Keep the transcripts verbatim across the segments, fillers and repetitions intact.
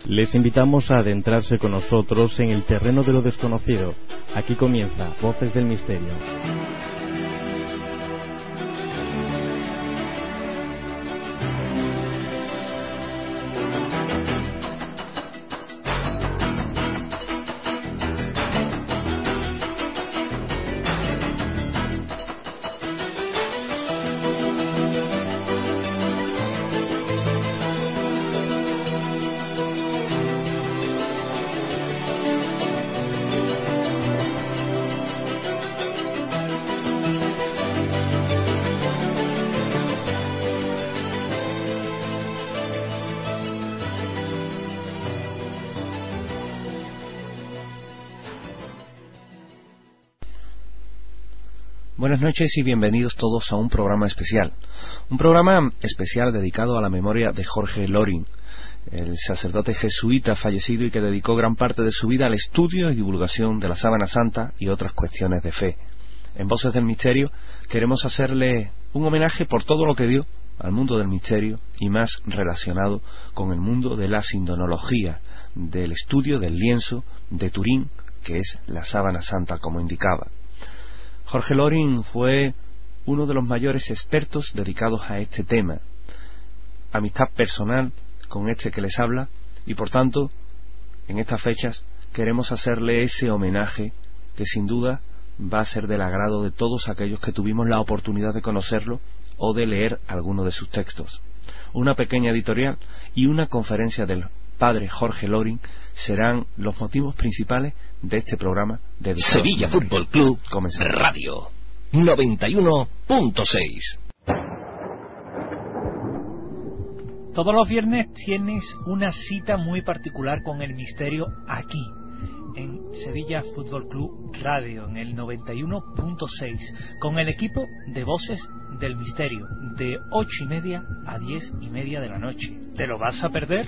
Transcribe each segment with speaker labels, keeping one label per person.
Speaker 1: Les invitamos a adentrarse con nosotros en el terreno de lo desconocido. Aquí comienza Voces del Misterio.
Speaker 2: Buenas noches y bienvenidos todos a un programa especial. Un programa especial dedicado a la memoria de Jorge Loring, el sacerdote jesuita fallecido y que dedicó gran parte de su vida al estudio y divulgación de la Sábana Santa y otras cuestiones de fe. En Voces del Misterio queremos hacerle un homenaje por todo lo que dio al mundo del misterio y más relacionado con el mundo de la sindonología, del estudio del lienzo de Turín, que es la Sábana Santa como indicaba. Jorge Loring fue uno de los mayores expertos dedicados a este tema, amistad personal con este que les habla, y por tanto, en estas fechas queremos hacerle ese homenaje que sin duda va a ser del agrado de todos aquellos que tuvimos la oportunidad de conocerlo o de leer alguno de sus textos. Una pequeña editorial y una conferencia del padre Jorge Loring serán los motivos principales de este programa de
Speaker 3: Sevilla Fútbol Club Comenzamos. Radio noventa y uno punto seis.
Speaker 4: Todos los viernes tienes una cita muy particular con el misterio aquí, en Sevilla Fútbol Club Radio, en el noventa y uno punto seis, con el equipo de Voces del Misterio, de ocho y media a diez y media de la noche. ¿Te lo vas a perder?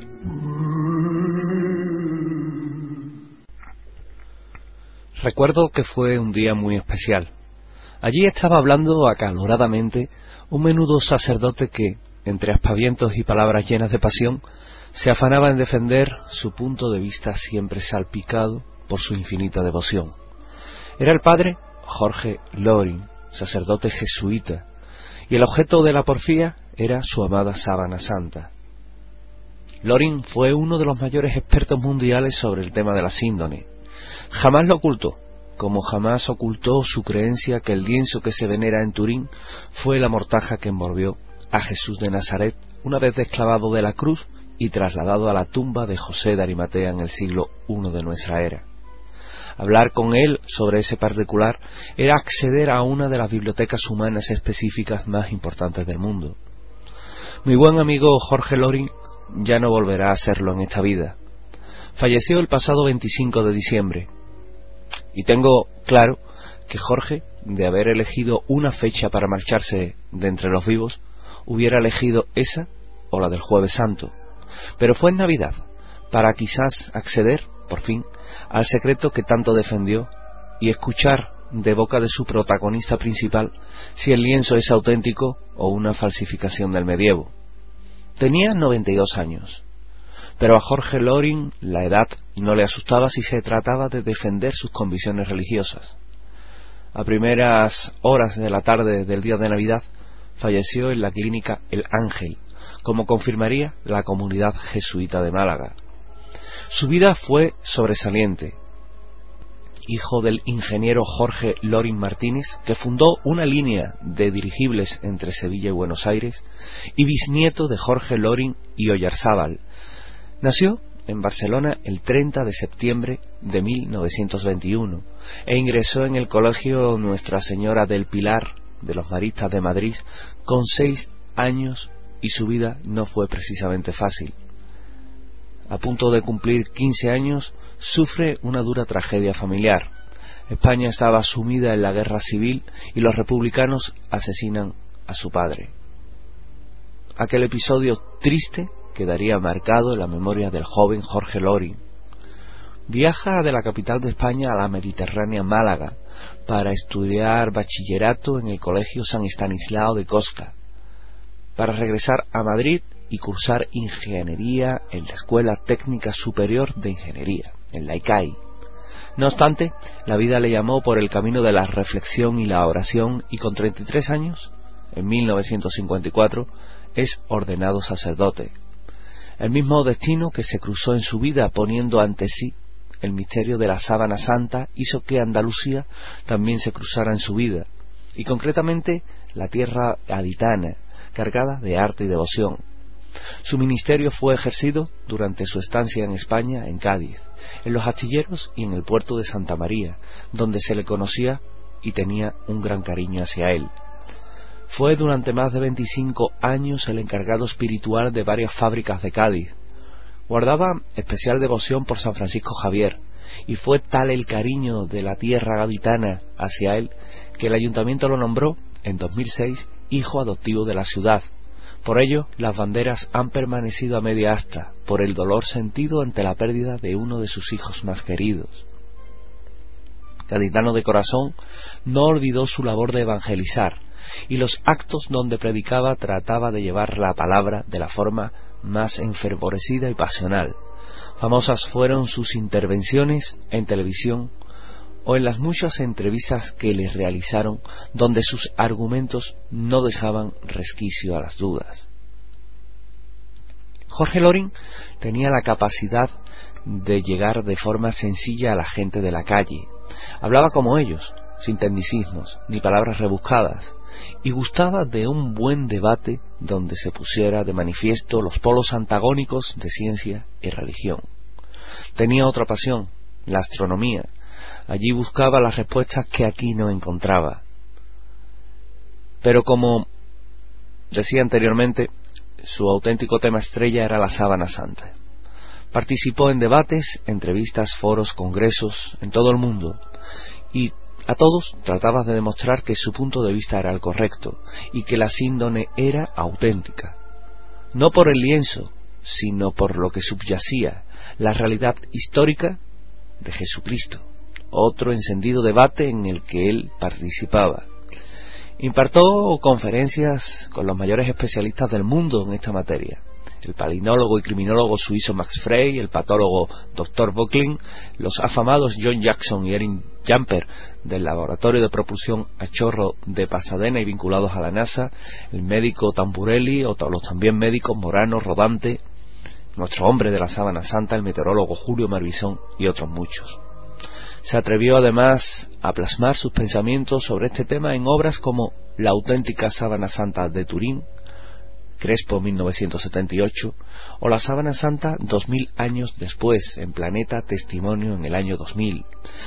Speaker 2: Recuerdo que fue un día muy especial. Allí estaba hablando acaloradamente un menudo sacerdote que, entre aspavientos y palabras llenas de pasión, se afanaba en defender su punto de vista siempre salpicado por su infinita devoción. Era el padre Jorge Loring, sacerdote jesuita, y el objeto de la porfía era su amada Sábana Santa. Loring fue uno de los mayores expertos mundiales sobre el tema de la síndone. Jamás lo ocultó, como jamás ocultó su creencia que el lienzo que se venera en Turín fue la mortaja que envolvió a Jesús de Nazaret una vez desclavado de la cruz y trasladado a la tumba de José de Arimatea en el siglo primero de nuestra era. Hablar con él sobre ese particular era acceder a una de las bibliotecas humanas específicas más importantes del mundo. Mi buen amigo Jorge Loring ya no volverá a serlo en esta vida. Falleció el pasado veinticinco de diciembre. Y tengo claro que Jorge, de haber elegido una fecha para marcharse de entre los vivos, hubiera elegido esa o la del Jueves Santo. Pero fue en Navidad, para quizás acceder, por fin, al secreto que tanto defendió y escuchar de boca de su protagonista principal si el lienzo es auténtico o una falsificación del medievo. Tenía noventa y dos años. Pero a Jorge Loring la edad no le asustaba si se trataba de defender sus convicciones religiosas. A primeras horas de la tarde del día de Navidad falleció en la clínica El Ángel, como confirmaría la comunidad jesuita de Málaga. Su vida fue sobresaliente. Hijo del ingeniero Jorge Loring Martínez, que fundó una línea de dirigibles entre Sevilla y Buenos Aires, y bisnieto de Jorge Loring y Oyarzábal. Nació en Barcelona el treinta de septiembre de mil novecientos veintiuno e ingresó en el colegio Nuestra Señora del Pilar de los Maristas de Madrid con seis años y su vida no fue precisamente fácil. A punto de cumplir quince años, sufre una dura tragedia familiar. España estaba sumida en la guerra civil y los republicanos asesinan a su padre. Aquel episodio triste quedaría marcado en la memoria del joven Jorge Loring. Viaja de la capital de España a la mediterránea Málaga para estudiar bachillerato en el Colegio San Estanislao de Costa, para regresar a Madrid y cursar ingeniería en la Escuela Técnica Superior de Ingeniería, en la I C A I. No obstante, la vida le llamó por el camino de la reflexión y la oración, y con treinta y tres años, en mil novecientos cincuenta y cuatro, es ordenado sacerdote. El mismo destino que se cruzó en su vida poniendo ante sí el misterio de la sábana santa hizo que Andalucía también se cruzara en su vida, y concretamente la tierra gaditana, cargada de arte y devoción. Su ministerio fue ejercido durante su estancia en España, en Cádiz, en los astilleros y en el puerto de Santa María, donde se le conocía y tenía un gran cariño hacia él. Fue durante más de veinticinco años el encargado espiritual de varias fábricas de Cádiz. Guardaba especial devoción por San Francisco Javier, y fue tal el cariño de la tierra gaditana hacia él que el ayuntamiento lo nombró en dos mil seis hijo adoptivo de la ciudad. Por ello, las banderas han permanecido a media asta, por el dolor sentido ante la pérdida de uno de sus hijos más queridos. Gaditano de corazón, no olvidó su labor de evangelizar, y los actos donde predicaba trataba de llevar la palabra de la forma más enfervorecida y pasional. Famosas fueron sus intervenciones en televisión o en las muchas entrevistas que le realizaron, donde sus argumentos no dejaban resquicio a las dudas. Jorge Loring tenía la capacidad de llegar de forma sencilla a la gente de la calle. Hablaba como ellos, sin tecnicismos ni palabras rebuscadas, y gustaba de un buen debate donde se pusiera de manifiesto los polos antagónicos de ciencia y religión. Tenía otra pasión, la astronomía. Allí buscaba las respuestas que aquí no encontraba. Pero como decía anteriormente, su auténtico tema estrella era la sábana santa. Participó en debates, entrevistas, foros, congresos en todo el mundo, y a todos trataba de demostrar que su punto de vista era el correcto y que la síndone era auténtica, no por el lienzo, sino por lo que subyacía, la realidad histórica de Jesucristo. Otro encendido debate en el que él participaba. Impartió conferencias con los mayores especialistas del mundo en esta materia: el palinólogo y criminólogo suizo Max Frey, el patólogo doctor Böcklin, los afamados John Jackson y Erin Jumper del Laboratorio de Propulsión a Chorro de Pasadena y vinculados a la NASA, el médico Tamburelli, o los también médicos Morano, Rodante, nuestro hombre de la sábana santa, el meteorólogo Julio Marbizón y otros muchos. Se atrevió además a plasmar sus pensamientos sobre este tema en obras como La auténtica sábana santa de Turín, Crespo mil novecientos setenta y ocho, o La sábana santa dos mil años después, en Planeta Testimonio en el año dos mil,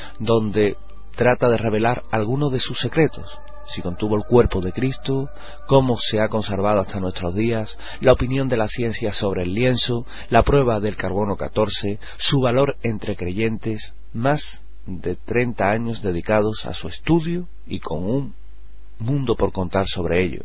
Speaker 2: donde trata de revelar algunos de sus secretos: si contuvo el cuerpo de Cristo, cómo se ha conservado hasta nuestros días, la opinión de la ciencia sobre el lienzo, la prueba del carbono catorce, su valor entre creyentes, más de treinta años dedicados a su estudio y con un mundo por contar sobre ello.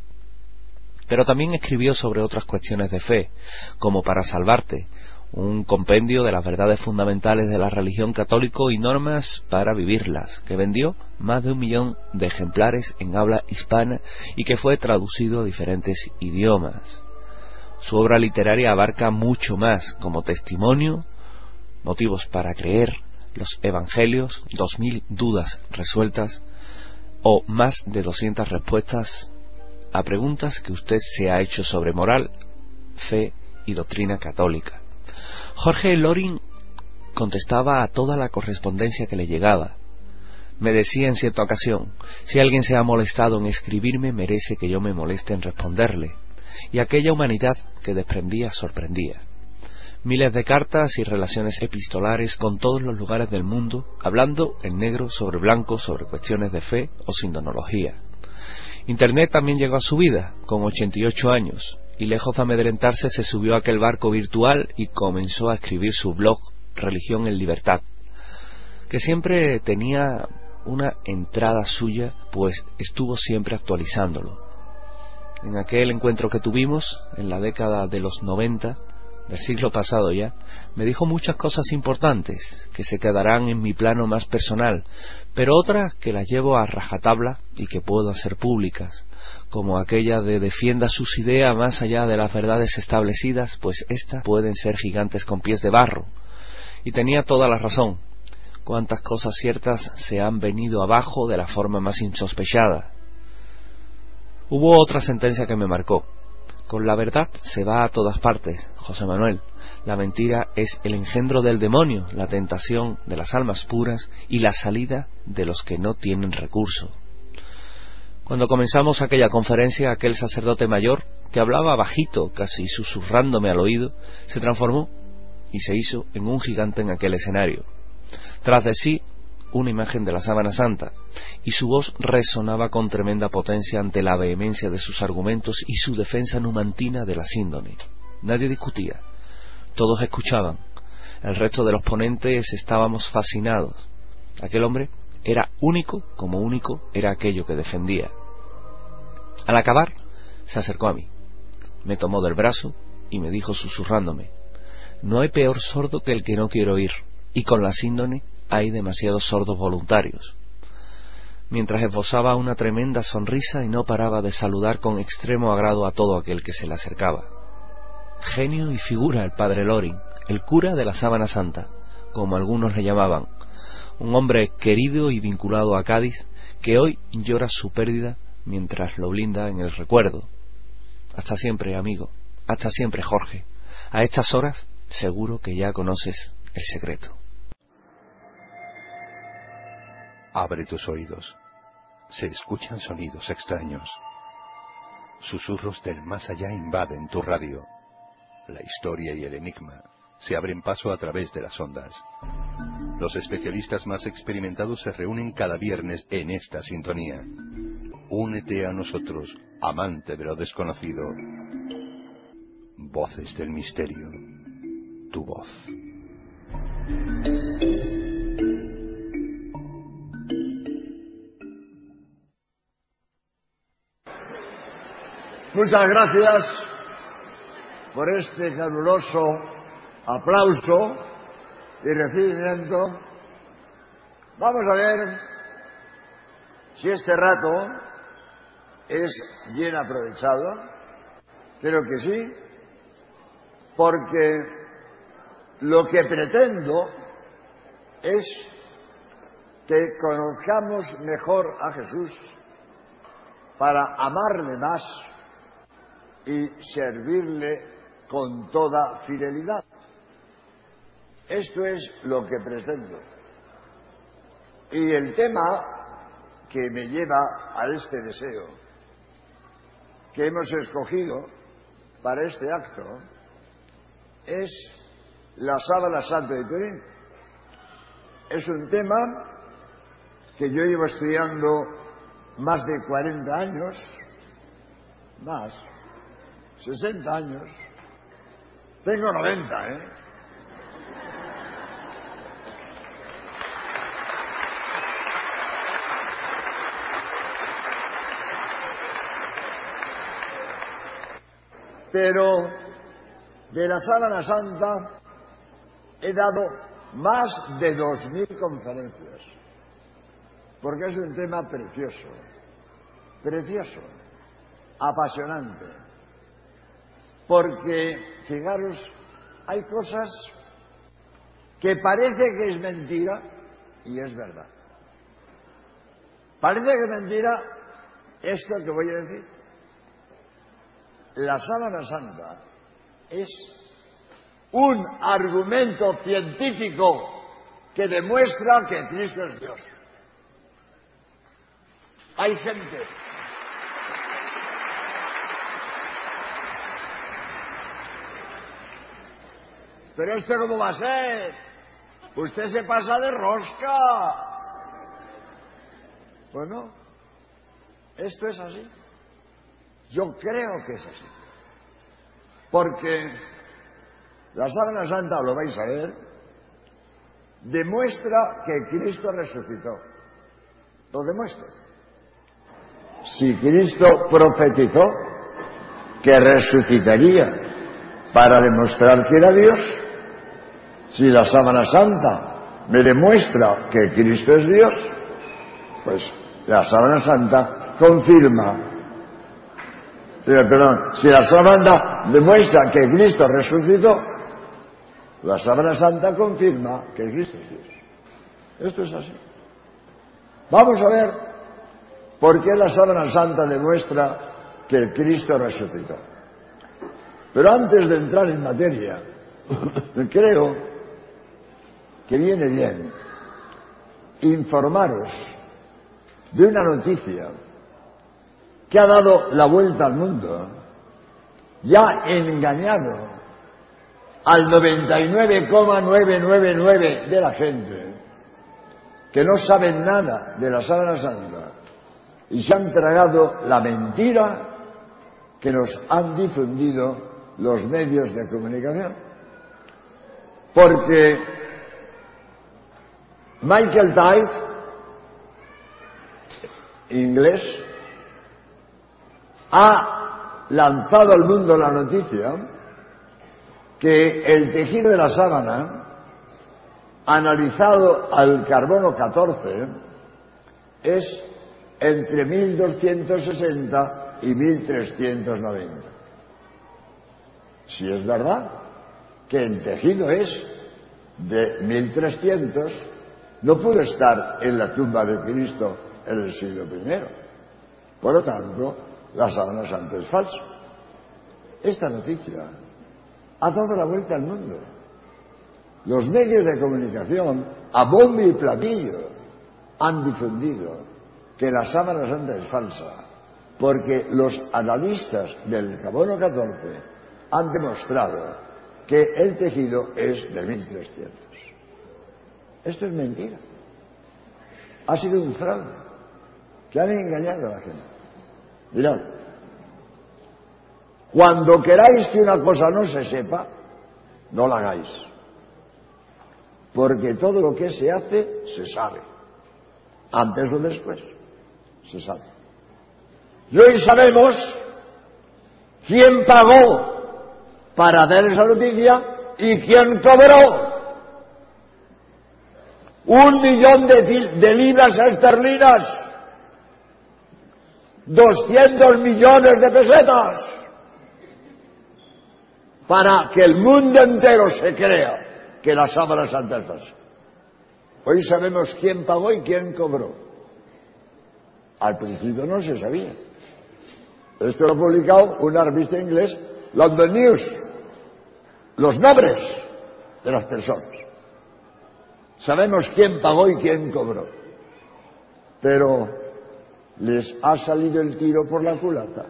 Speaker 2: Pero también escribió sobre otras cuestiones de fe, como Para salvarte, un compendio de las verdades fundamentales de la religión católica y normas para vivirlas, que vendió más de un millón de ejemplares en habla hispana y que fue traducido a diferentes idiomas. Su obra literaria abarca mucho más, como Testimonio, Motivos para creer, Los Evangelios, dos mil dudas resueltas, o más de doscientas respuestas a preguntas que usted se ha hecho sobre moral, fe y doctrina católica. Jorge Loring contestaba a toda la correspondencia que le llegaba. Me decía en cierta ocasión: si alguien se ha molestado en escribirme, merece que yo me moleste en responderle. Y aquella humanidad que desprendía sorprendía. Miles de cartas y relaciones epistolares con todos los lugares del mundo, hablando en negro sobre blanco sobre cuestiones de fe o sindonología. Internet también llegó a su vida, con ochenta y ocho años, y lejos de amedrentarse se subió a aquel barco virtual y comenzó a escribir su blog Religión en Libertad, que siempre tenía una entrada suya, pues estuvo siempre actualizándolo. En aquel encuentro que tuvimos, en la década de los noventa, del siglo pasado ya, me dijo muchas cosas importantes que se quedarán en mi plano más personal, pero otras que las llevo a rajatabla y que puedo hacer públicas, como aquella de defienda sus ideas más allá de las verdades establecidas, pues éstas pueden ser gigantes con pies de barro. Y tenía toda la razón. Cuántas cosas ciertas se han venido abajo de la forma más insospechada. Hubo otra sentencia que me marcó. Con la verdad se va a todas partes, José Manuel. La mentira es el engendro del demonio, la tentación de las almas puras y la salida de los que no tienen recurso. Cuando comenzamos aquella conferencia, aquel sacerdote mayor, que hablaba bajito, casi susurrándome al oído, se transformó y se hizo en un gigante en aquel escenario. Tras de sí, una imagen de la sábana santa, y su voz resonaba con tremenda potencia ante la vehemencia de sus argumentos y su defensa numantina de la síndone. Nadie discutía, todos escuchaban. El resto de los ponentes estábamos fascinados. Aquel hombre era único, como único era aquello que defendía. Al acabar, se acercó a mí, me tomó del brazo y me dijo susurrándome: no hay peor sordo que el que no quiere oír, y con la síndone hay demasiados sordos voluntarios. Mientras esbozaba una tremenda sonrisa y no paraba de saludar con extremo agrado a todo aquel que se le acercaba. Genio y figura el padre Loring, el cura de la sábana santa, como algunos le llamaban, un hombre querido y vinculado a Cádiz, que hoy llora su pérdida mientras lo blinda en el recuerdo. Hasta siempre, amigo, hasta siempre, Jorge. A estas horas seguro que ya conoces el secreto.
Speaker 5: Abre tus oídos. Se escuchan sonidos extraños. Susurros del más allá invaden tu radio. La historia y el enigma se abren paso a través de las ondas. Los especialistas más experimentados se reúnen cada viernes en esta sintonía. Únete a nosotros, amante de lo desconocido. Voces del misterio. Tu voz.
Speaker 6: Muchas gracias por este caluroso aplauso y recibimiento. Vamos a ver si este rato es bien aprovechado. Creo que sí, porque lo que pretendo es que conozcamos mejor a Jesús para amarle más y servirle con toda fidelidad. Esto es lo que pretendo. Y el tema que me lleva a este deseo que hemos escogido para este acto es la sábana santa de Turín. Es un tema que yo llevo estudiando más de cuarenta años, más, sesenta años. Tengo noventa, ¿eh? Pero de la sábana santa he dado más de dos mil conferencias, porque es un tema precioso, precioso, apasionante. Porque, fijaros, hay cosas que parece que es mentira y es verdad. Parece que es mentira esto que voy a decir. La sábana santa es un argumento científico que demuestra que Cristo es Dios. Hay gente pero esto cómo va a ser, usted se pasa de rosca. Bueno, esto es así. Yo creo que es así. Porque la sábana santa, lo vais a ver, demuestra que Cristo resucitó. Lo demuestra. Si Cristo profetizó que resucitaría, para demostrar que era Dios. Si la sábana santa me demuestra que Cristo es Dios, pues la sábana santa confirma. Perdón, si la sábana demuestra que Cristo resucitó, la sábana santa confirma que Cristo es Dios. Esto es así. Vamos a ver por qué la sábana santa demuestra que Cristo resucitó. Pero antes de entrar en materia, creo que viene bien informaros de una noticia que ha dado la vuelta al mundo y ha engañado al noventa y nueve coma novecientos noventa y nueve de la gente que no saben nada de la sábana santa y se han tragado la mentira que nos han difundido los medios de comunicación. Porque Michael Tite, inglés, ha lanzado al mundo la noticia que el tejido de la sábana, analizado al carbono catorce, es entre mil doscientos sesenta y mil trescientos noventa. Si es verdad que el tejido es de mil trescientos, no pudo estar en la tumba de Cristo en el siglo primero. Por lo tanto, la sábana santa es falsa. Esta noticia ha dado la vuelta al mundo. Los medios de comunicación, a bombo y platillo, han difundido que la sábana santa es falsa, porque los analistas del carbono catorce han demostrado que el tejido es de mil trescientos. Esto es mentira. Ha sido un fraude, que han engañado a la gente. Mirad, cuando queráis que una cosa no se sepa, no la hagáis. Porque todo lo que se hace, se sabe. Antes o después, se sabe. Y hoy sabemos quién pagó para dar esa noticia y quién cobró un millón de, de libras esterlinas, doscientos millones de pesetas, para que el mundo entero se crea que la sábana santa es falsa. Hoy sabemos quién pagó y quién cobró. Al principio no se sabía. Esto lo ha publicado una revista inglés, London News. Los nombres de las personas. Sabemos quién pagó y quién cobró. Pero les ha salido el tiro por la culata.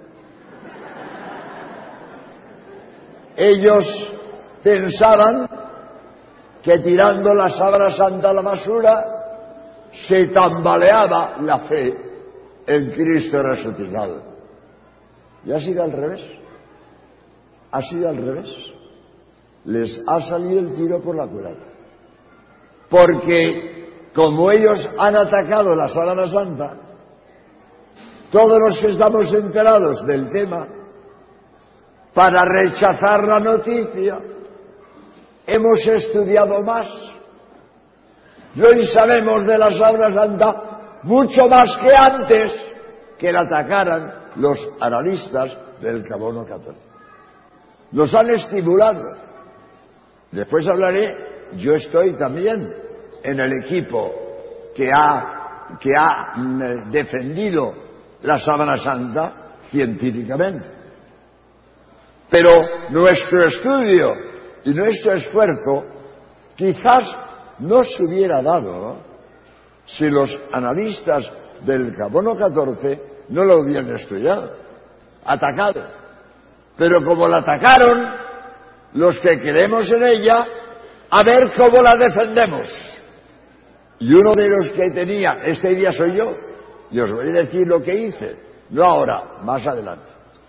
Speaker 6: Ellos pensaban que tirando la sábana santa a la basura se tambaleaba la fe en Cristo resucitado. Y ha sido al revés. Ha sido al revés. Les ha salido el tiro por la culata. Porque como ellos han atacado la sábana santa, todos los que estamos enterados del tema, para rechazar la noticia, hemos estudiado más. Y hoy sabemos de la sábana santa mucho más que antes que la atacaran los analistas del carbono catorce. Nos han estimulado. Después hablaré, yo estoy también en el equipo que ha, que ha defendido la sábana santa científicamente. Pero nuestro estudio y nuestro esfuerzo quizás no se hubiera dado si los analistas del carbono catorce no lo hubieran estudiado, atacado. Pero como la atacaron, los que creemos en ella, a ver cómo la defendemos. Y uno de los que tenía esta idea soy yo, y os voy a decir lo que hice, no ahora, más adelante.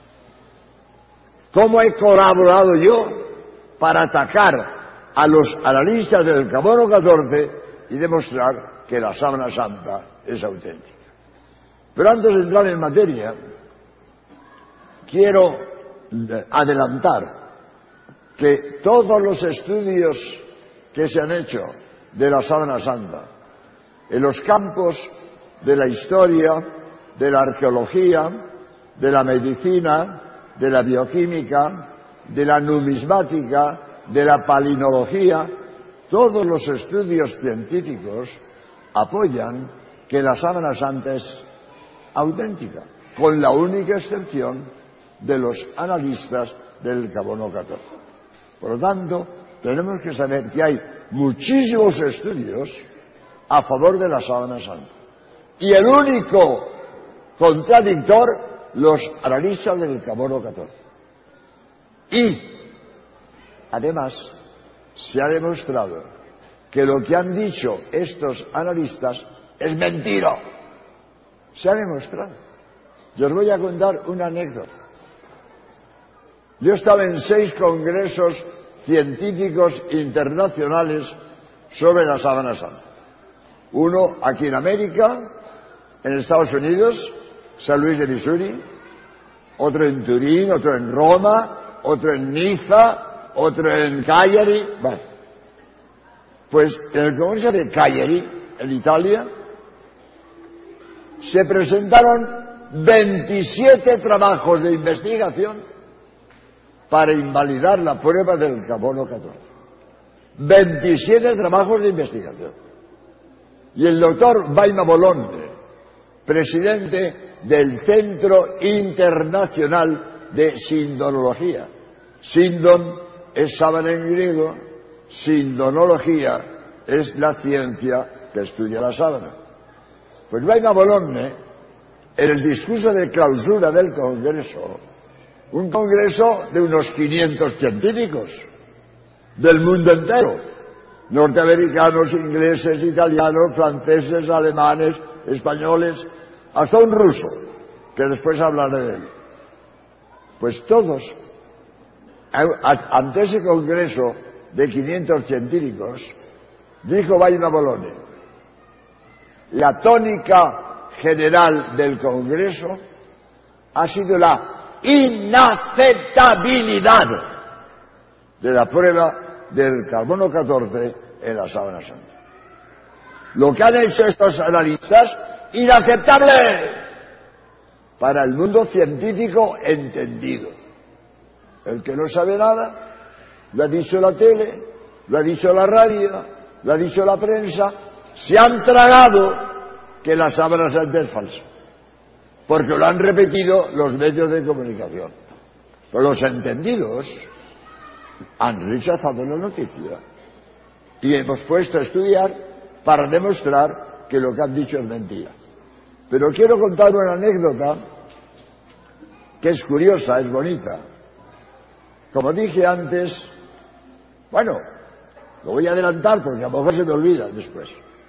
Speaker 6: ¿Cómo he colaborado yo para atacar a los analistas del carbono catorce y demostrar que la sábana santa es auténtica? Pero antes de entrar en materia, quiero adelantar que todos los estudios que se han hecho de la Sábana Santa en los campos de la historia, de la arqueología, de la medicina, de la bioquímica, de la numismática, de la palinología, todos los estudios científicos apoyan que la Sábana Santa es auténtica, con la única excepción de los analistas del Carbono catorce. Por lo tanto, tenemos que saber que hay muchísimos estudios a favor de la Sábana Santa. Y el único contradictor, los analistas del Carbono catorce. Y, además, se ha demostrado que lo que han dicho estos analistas es mentira. Se ha demostrado. Yo os voy a contar una anécdota. Yo estaba en seis congresos científicos internacionales sobre la Sábana Santa. Uno aquí en América, en Estados Unidos, San Luis de Missouri, otro en Turín, otro en Roma, otro en Niza, otro en Cagliari. Bueno, pues en el congreso de Cagliari, en Italia, se presentaron veintisiete trabajos de investigación para invalidar la prueba del Carbono catorce. veintisiete trabajos de investigación. Y el doctor Vaima Bologna, presidente del Centro Internacional de Sindonología. Sindon es sábana en griego, sindonología es la ciencia que estudia la sábana. Pues Vaima Bologna, en el discurso de clausura del Congreso, un congreso de unos quinientos científicos del mundo entero, norteamericanos, ingleses, italianos, franceses, alemanes, españoles, hasta un ruso, que después hablaré de él. Pues todos, ante ese congreso de quinientos científicos, dijo Vaima Bologna: la tónica general del congreso ha sido la inaceptabilidad de la prueba del Carbono catorce en la Sábana Santa. Lo que han hecho estos analistas, inaceptable para el mundo científico entendido. El que no sabe nada, lo ha dicho la tele, lo ha dicho la radio, lo ha dicho la prensa, se han tragado que la Sábana Santa es falsa, porque lo han repetido los medios de comunicación. Pero los entendidos han rechazado la noticia y hemos puesto a estudiar para demostrar que lo que han dicho es mentira. Pero quiero contar una anécdota que es curiosa, es bonita. Como dije antes, bueno, lo voy a adelantar porque a lo mejor se me olvida después.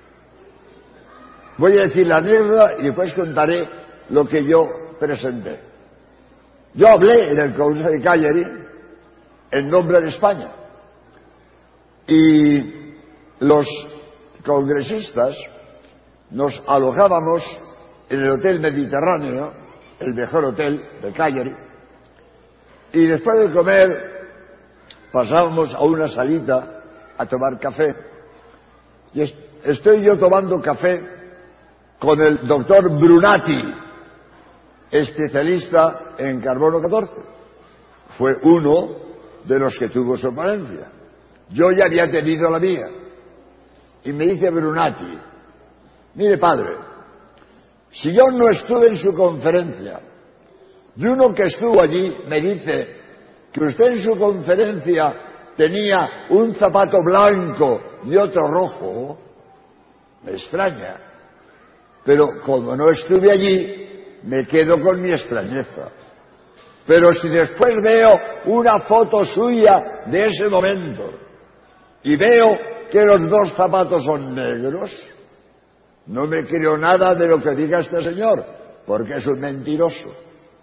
Speaker 6: Voy a decir la anécdota y después contaré lo que yo presenté. Yo hablé en el Congreso de Cagliari en nombre de España y los congresistas nos alojábamos en el Hotel Mediterráneo, el mejor hotel de Cagliari, y después de comer pasábamos a una salita a tomar café y estoy yo tomando café con el doctor Brunati, especialista en Carbono catorce. Fue uno de los que tuvo su ponencia. Yo ya había tenido la mía. Y me dice Brunati: mire, padre, si yo no estuve en su conferencia y uno que estuvo allí me dice que usted en su conferencia tenía un zapato blanco y otro rojo, me extraña. Pero como no estuve allí, me quedo con mi extrañeza. Pero si después veo una foto suya de ese momento y veo que los dos zapatos son negros, no me creo nada de lo que diga este señor, porque es un mentiroso.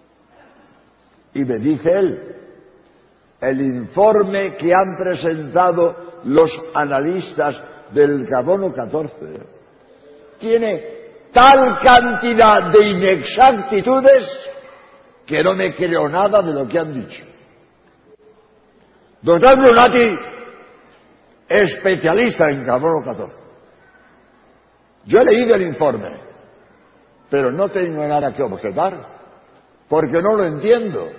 Speaker 6: Y me dice él: el informe que han presentado los analistas del Carbono catorce tiene tal cantidad de inexactitudes que no me creo nada de lo que han dicho. Doctor Brunati, especialista en carbono catorce. Yo he leído el informe, pero no tengo nada que objetar, porque no lo entiendo.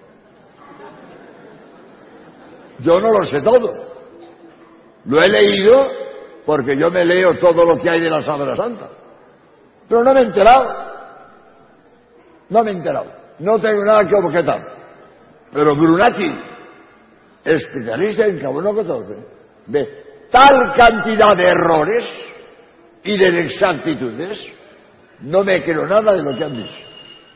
Speaker 6: Yo no lo sé todo. Lo he leído porque yo me leo todo lo que hay de la Sábana Santa. Pero no me he enterado. No me he enterado. No tengo nada que objetar. Pero Brunati, especialista en carbono catorce, ve tal cantidad de errores y de inexactitudes, no me creo nada de lo que han dicho.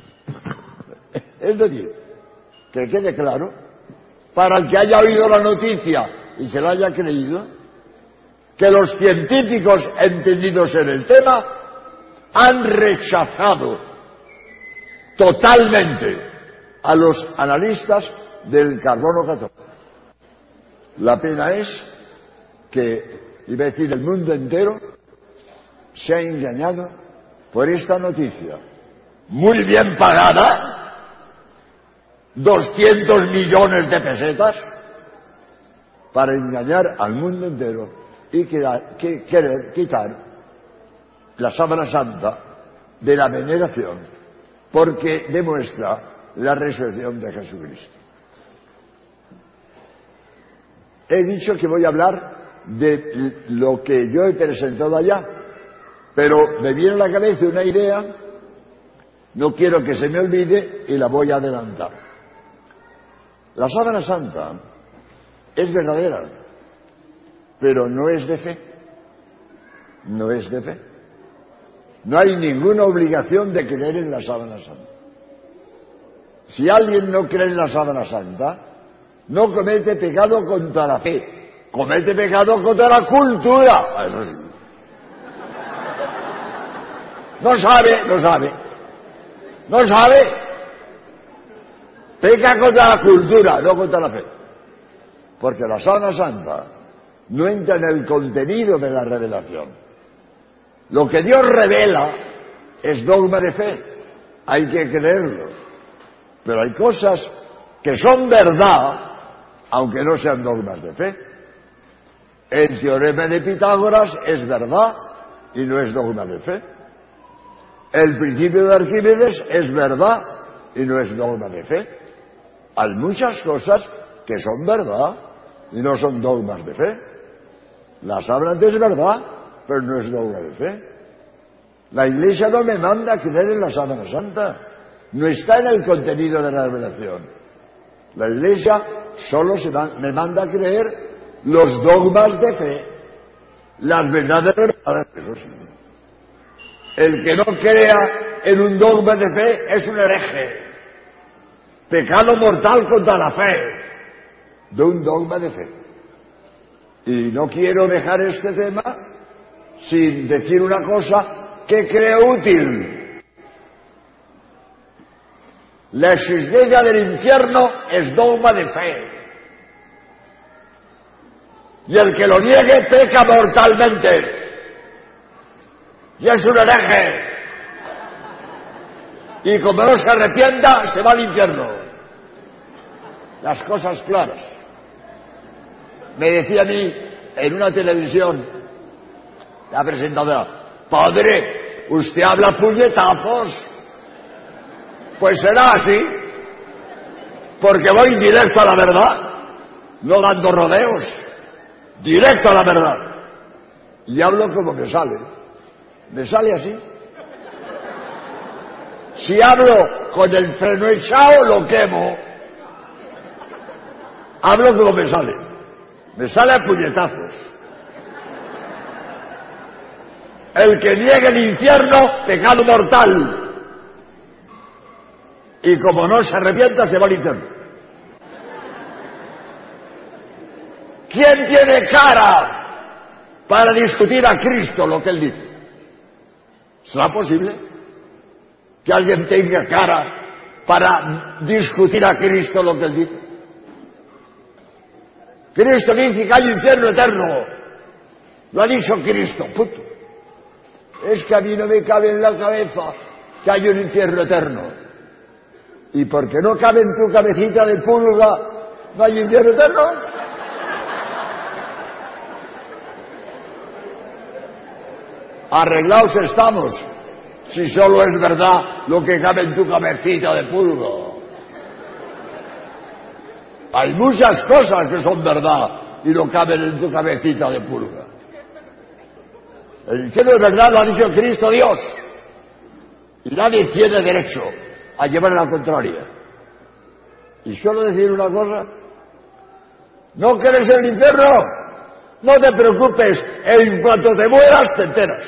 Speaker 6: Es decir, que quede claro, para el que haya oído la noticia y se la haya creído, que los científicos entendidos en el tema han rechazado totalmente a los analistas del carbono catorce. La pena es que, iba a decir, el mundo entero se ha engañado por esta noticia, muy bien pagada, doscientos millones de pesetas, para engañar al mundo entero y quedar, que, querer quitar la Sábana Santa de la veneración, porque demuestra la resurrección de Jesucristo. He dicho que voy a hablar de lo que yo he presentado allá, pero me viene a la cabeza una idea, no quiero que se me olvide y la voy a adelantar. La Sábana Santa es verdadera, pero no es de fe. No es de fe. No hay ninguna obligación de creer en la Sábana Santa. Si alguien no cree en la Sábana Santa, no comete pecado contra la fe, comete pecado contra la cultura. Eso sí. No sabe, no sabe. No sabe. Peca contra la cultura, no contra la fe. Porque la Sábana Santa no entra en el contenido de la revelación. Lo que Dios revela es dogma de fe. Hay que creerlo. Pero hay cosas que son verdad, aunque no sean dogmas de fe. El teorema de Pitágoras es verdad y no es dogma de fe. El principio de Arquímedes es verdad y no es dogma de fe. Hay muchas cosas que son verdad y no son dogmas de fe. La Sábana es verdad, pero no es dogma de fe. La Iglesia no me manda a creer en la Sábana Santa. No está en el contenido de la revelación. La Iglesia solo se va, me manda a creer los dogmas de fe, las verdades reveladas. Eso sí. El que no crea en un dogma de fe es un hereje. Pecado mortal contra la fe de un dogma de fe. Y no quiero dejar este tema sin decir una cosa que creo útil. La existencia del infierno es dogma de fe. Y el que lo niegue peca mortalmente. Y es un hereje. Y como no se arrepienta, se va al infierno. Las cosas claras. Me decía a mí en una televisión la presentadora: padre, usted habla puñetazos. Pues será así, porque voy directo a la verdad, no dando rodeos, directo a la verdad. Y hablo como me sale. Me sale así. Si hablo con el freno echado, lo quemo. Hablo como me sale. Me sale a puñetazos. El que niegue el infierno, pecado mortal. Y como no se arrepienta, se va al infierno. ¿Quién tiene cara para discutir a Cristo lo que él dice? ¿Será posible que alguien tenga cara para discutir a Cristo lo que él dice? Cristo dice que hay infierno eterno. Lo ha dicho Cristo, puto. Es que a mí no me cabe en la cabeza que hay un infierno eterno. ¿Y porque no cabe en tu cabecita de pulga, no hay infierno eterno? arreglados estamos, si solo es verdad lo que cabe en tu cabecita de pulgo. Hay muchas cosas que son verdad y no caben en tu cabecita de pulga. El infierno de verdad lo ha dicho Cristo Dios. Y nadie tiene derecho a llevar la contraria. Y solo decir una cosa: ¿no quieres el infierno? No te preocupes, en cuanto te mueras te enteras.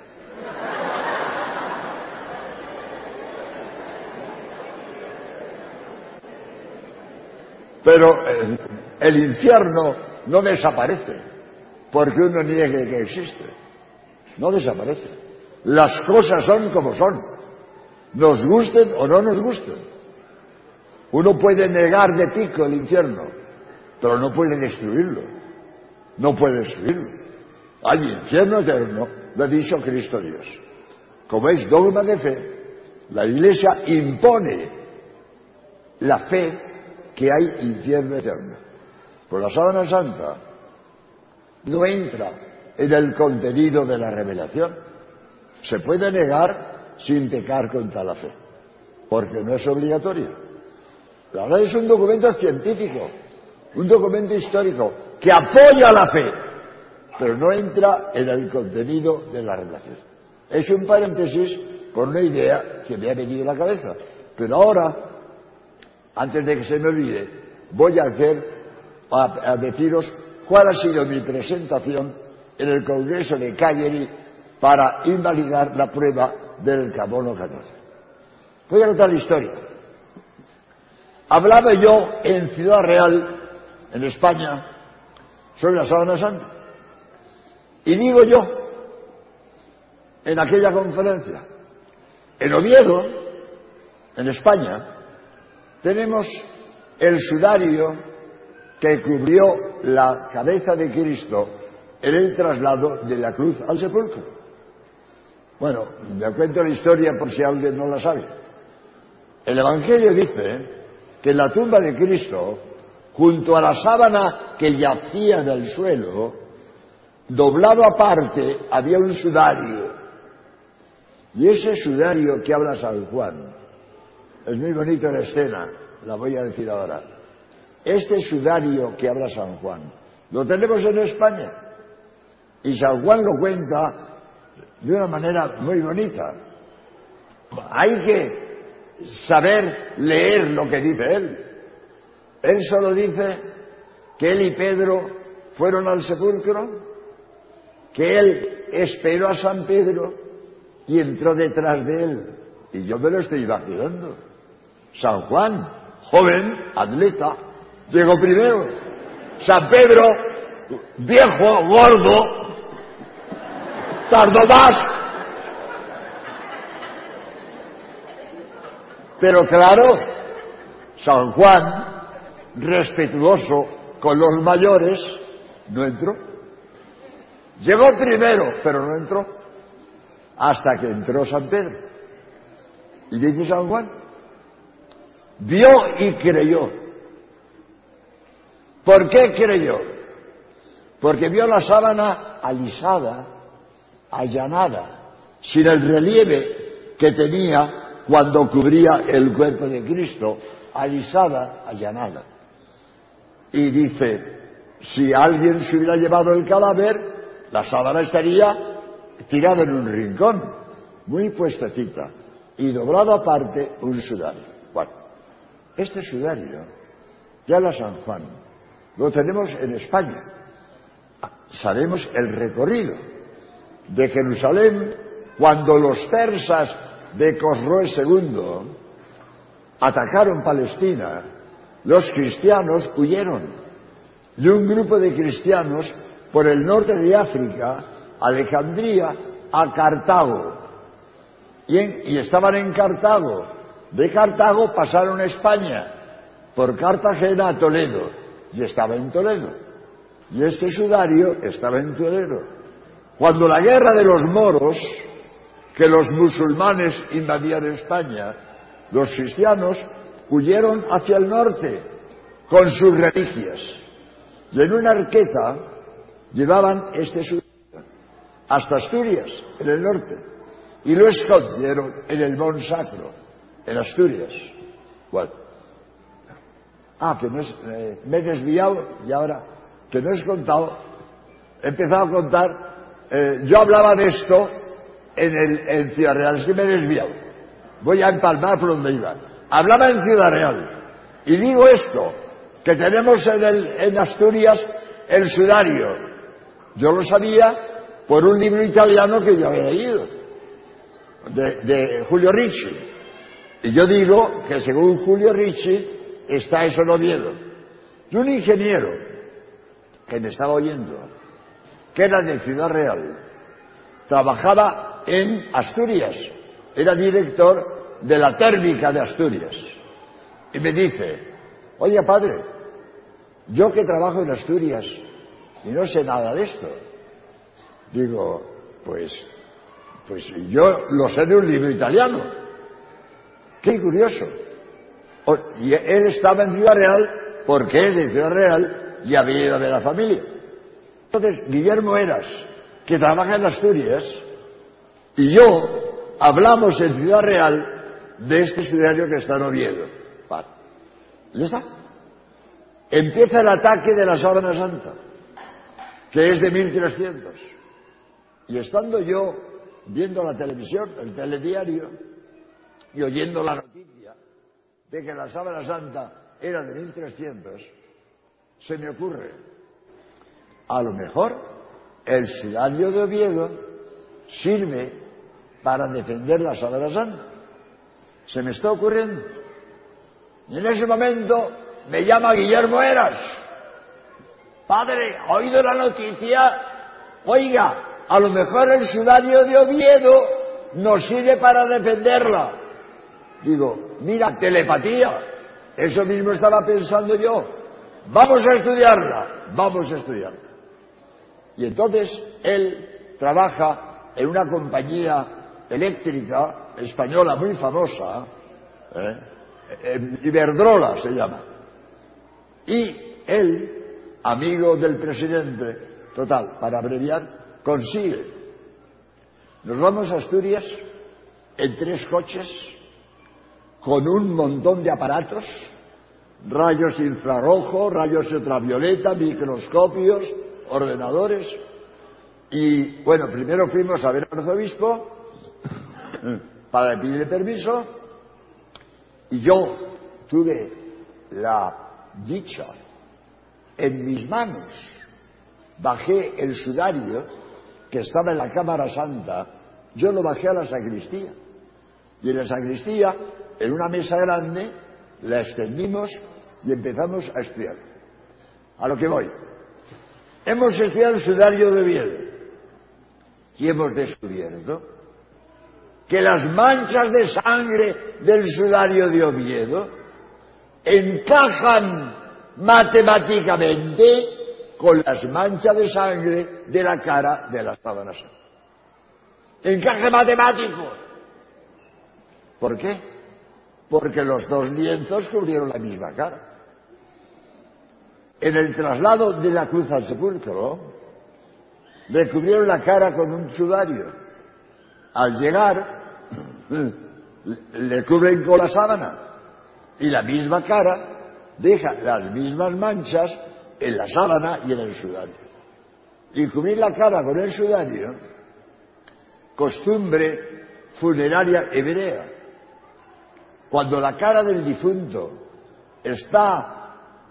Speaker 6: Pero el, el infierno no desaparece porque uno niegue que existe. No desaparece. Las cosas son como son, nos gusten o no nos gusten. Uno puede negar de pico el infierno, pero no puede destruirlo. No puede destruirlo. Hay infierno eterno, lo ha dicho Cristo Dios. Como es dogma de fe, la Iglesia impone la fe que hay infierno eterno. Pues la Sábana Santa no entra en el contenido de la revelación. Se puede negar sin pecar contra la fe, porque no es obligatorio. La verdad es un documento científico, un documento histórico que apoya la fe, pero no entra en el contenido de la revelación. Es un paréntesis por una idea que me ha venido a la cabeza. Pero ahora, antes de que se me olvide, voy a hacer, a, a deciros cuál ha sido mi presentación en el Congreso de Cagliari para invalidar la prueba del carbono catorce. Voy a contar la historia. Hablaba yo en Ciudad Real, en España, sobre la Sábana Santa. Y digo yo, en aquella conferencia, en Oviedo, en España, tenemos el sudario que cubrió la cabeza de Cristo en el traslado de la cruz al sepulcro. Bueno, me cuento la historia por si alguien no la sabe. El Evangelio dice que en la tumba de Cristo, junto a la sábana que yacía en el suelo, doblado aparte, había un sudario. Y ese sudario que habla San Juan, es muy bonito la escena, la voy a decir ahora. Este sudario que habla San Juan, lo tenemos en España. Y San Juan lo cuenta de una manera muy bonita. Hay que saber leer lo que dice él. Él solo dice que él y Pedro fueron al sepulcro, que él esperó a San Pedro y entró detrás de él. Y yo me lo estoy imaginando. San Juan, joven, atleta, llegó primero. San Pedro, viejo, gordo, tardó más. Pero claro, San Juan, respetuoso con los mayores, no entró. Llegó primero, pero no entró. Hasta que entró San Pedro. Y dice San Juan, vio y creyó. ¿Por qué creyó? Porque vio la sábana alisada, allanada, sin el relieve que tenía cuando cubría el cuerpo de Cristo, alisada, allanada. Y dice, si alguien se hubiera llevado el cadáver, la sábana estaría tirada en un rincón, muy puestecita, y doblado aparte un sudario. Bueno, este sudario, ya la San Juan, lo tenemos en España. Sabemos el recorrido de Jerusalén cuando los persas de Cosroe segundo atacaron Palestina. Los cristianos huyeron y un grupo de cristianos por el norte de África, Alejandría, a Cartago. Y, en, y estaban en Cartago. De Cartago pasaron a España, por Cartagena a Toledo, y estaba en Toledo. Y este sudario estaba en Toledo. Cuando la guerra de los moros, que los musulmanes invadían España, los cristianos huyeron hacia el norte con sus reliquias. Y en una arqueta llevaban este sudario. hasta Asturias, en el norte, y lo escondieron en el Mont Sacro, en Asturias. Bueno. Ah, que no es, eh, me he desviado y ahora que no he contado, he empezado a contar, eh, yo hablaba de esto en, el, en Ciudad Real, es que me he desviado. Voy a empalmar por donde iba. Hablaba en Ciudad Real y digo esto, que tenemos en, el, en Asturias el sudario. Yo lo sabía por un libro italiano que yo había leído, de, de Julio Ricci. Y yo digo que según Julio Ricci está eso en Oviedo. Y un ingeniero que me estaba oyendo, que era de Ciudad Real, trabajaba en Asturias, era director de la térmica de Asturias. Y me dice, oye padre, yo que trabajo en Asturias y no sé nada de esto. Digo, pues, pues yo lo sé de un libro italiano. Qué curioso. Y él estaba en Ciudad Real porque es de Ciudad Real y había ido a ver a la familia. Entonces, Guillermo Eras, que trabaja en Asturias, y yo hablamos en Ciudad Real de este sudario que está en Oviedo. Vale. Y ya está. Empieza el ataque de la Sábana Santa, que es de mil trescientos. Y estando yo viendo la televisión, el telediario, y oyendo la noticia de que la Sábana Santa era de mil trescientos, se me ocurre, a lo mejor el sudario de Oviedo sirve para defender la Sábana Santa. Se me está ocurriendo. Y en ese momento me llama Guillermo Eras. Padre, ¿ha oído la noticia? Oiga, a lo mejor el sudario de Oviedo nos sirve para defenderla. Digo, mira, telepatía. Eso mismo estaba pensando yo. Vamos a estudiarla, vamos a estudiarla. Y entonces él trabaja en una compañía eléctrica española muy famosa, ¿eh? Iberdrola se llama. Y él, amigo del presidente, total, para abreviar, consigue. Nos vamos a Asturias en tres coches con un montón de aparatos, rayos infrarrojos, rayos ultravioleta, microscopios, ordenadores. Y bueno, primero fuimos a ver al arzobispo para pedirle permiso, y yo tuve la dicha en mis manos, bajé el sudario que estaba en la Cámara Santa, yo lo bajé a la sacristía, y en la sacristía, en una mesa grande, la extendimos y empezamos a estudiar. A lo que voy. Hemos estudiado el sudario de Oviedo y hemos descubierto que las manchas de sangre del sudario de Oviedo encajan matemáticamente con las manchas de sangre de la cara de la Sábana Santa. Encaje matemático. ¿Por qué? Porque los dos lienzos cubrieron la misma cara. En el traslado de la cruz al sepulcro, le cubrieron la cara con un sudario. Al llegar, le cubren con la sábana. Y la misma cara deja las mismas manchas en la sábana y en el sudario. Y cubrir la cara con el sudario, costumbre funeraria hebrea. Cuando la cara del difunto está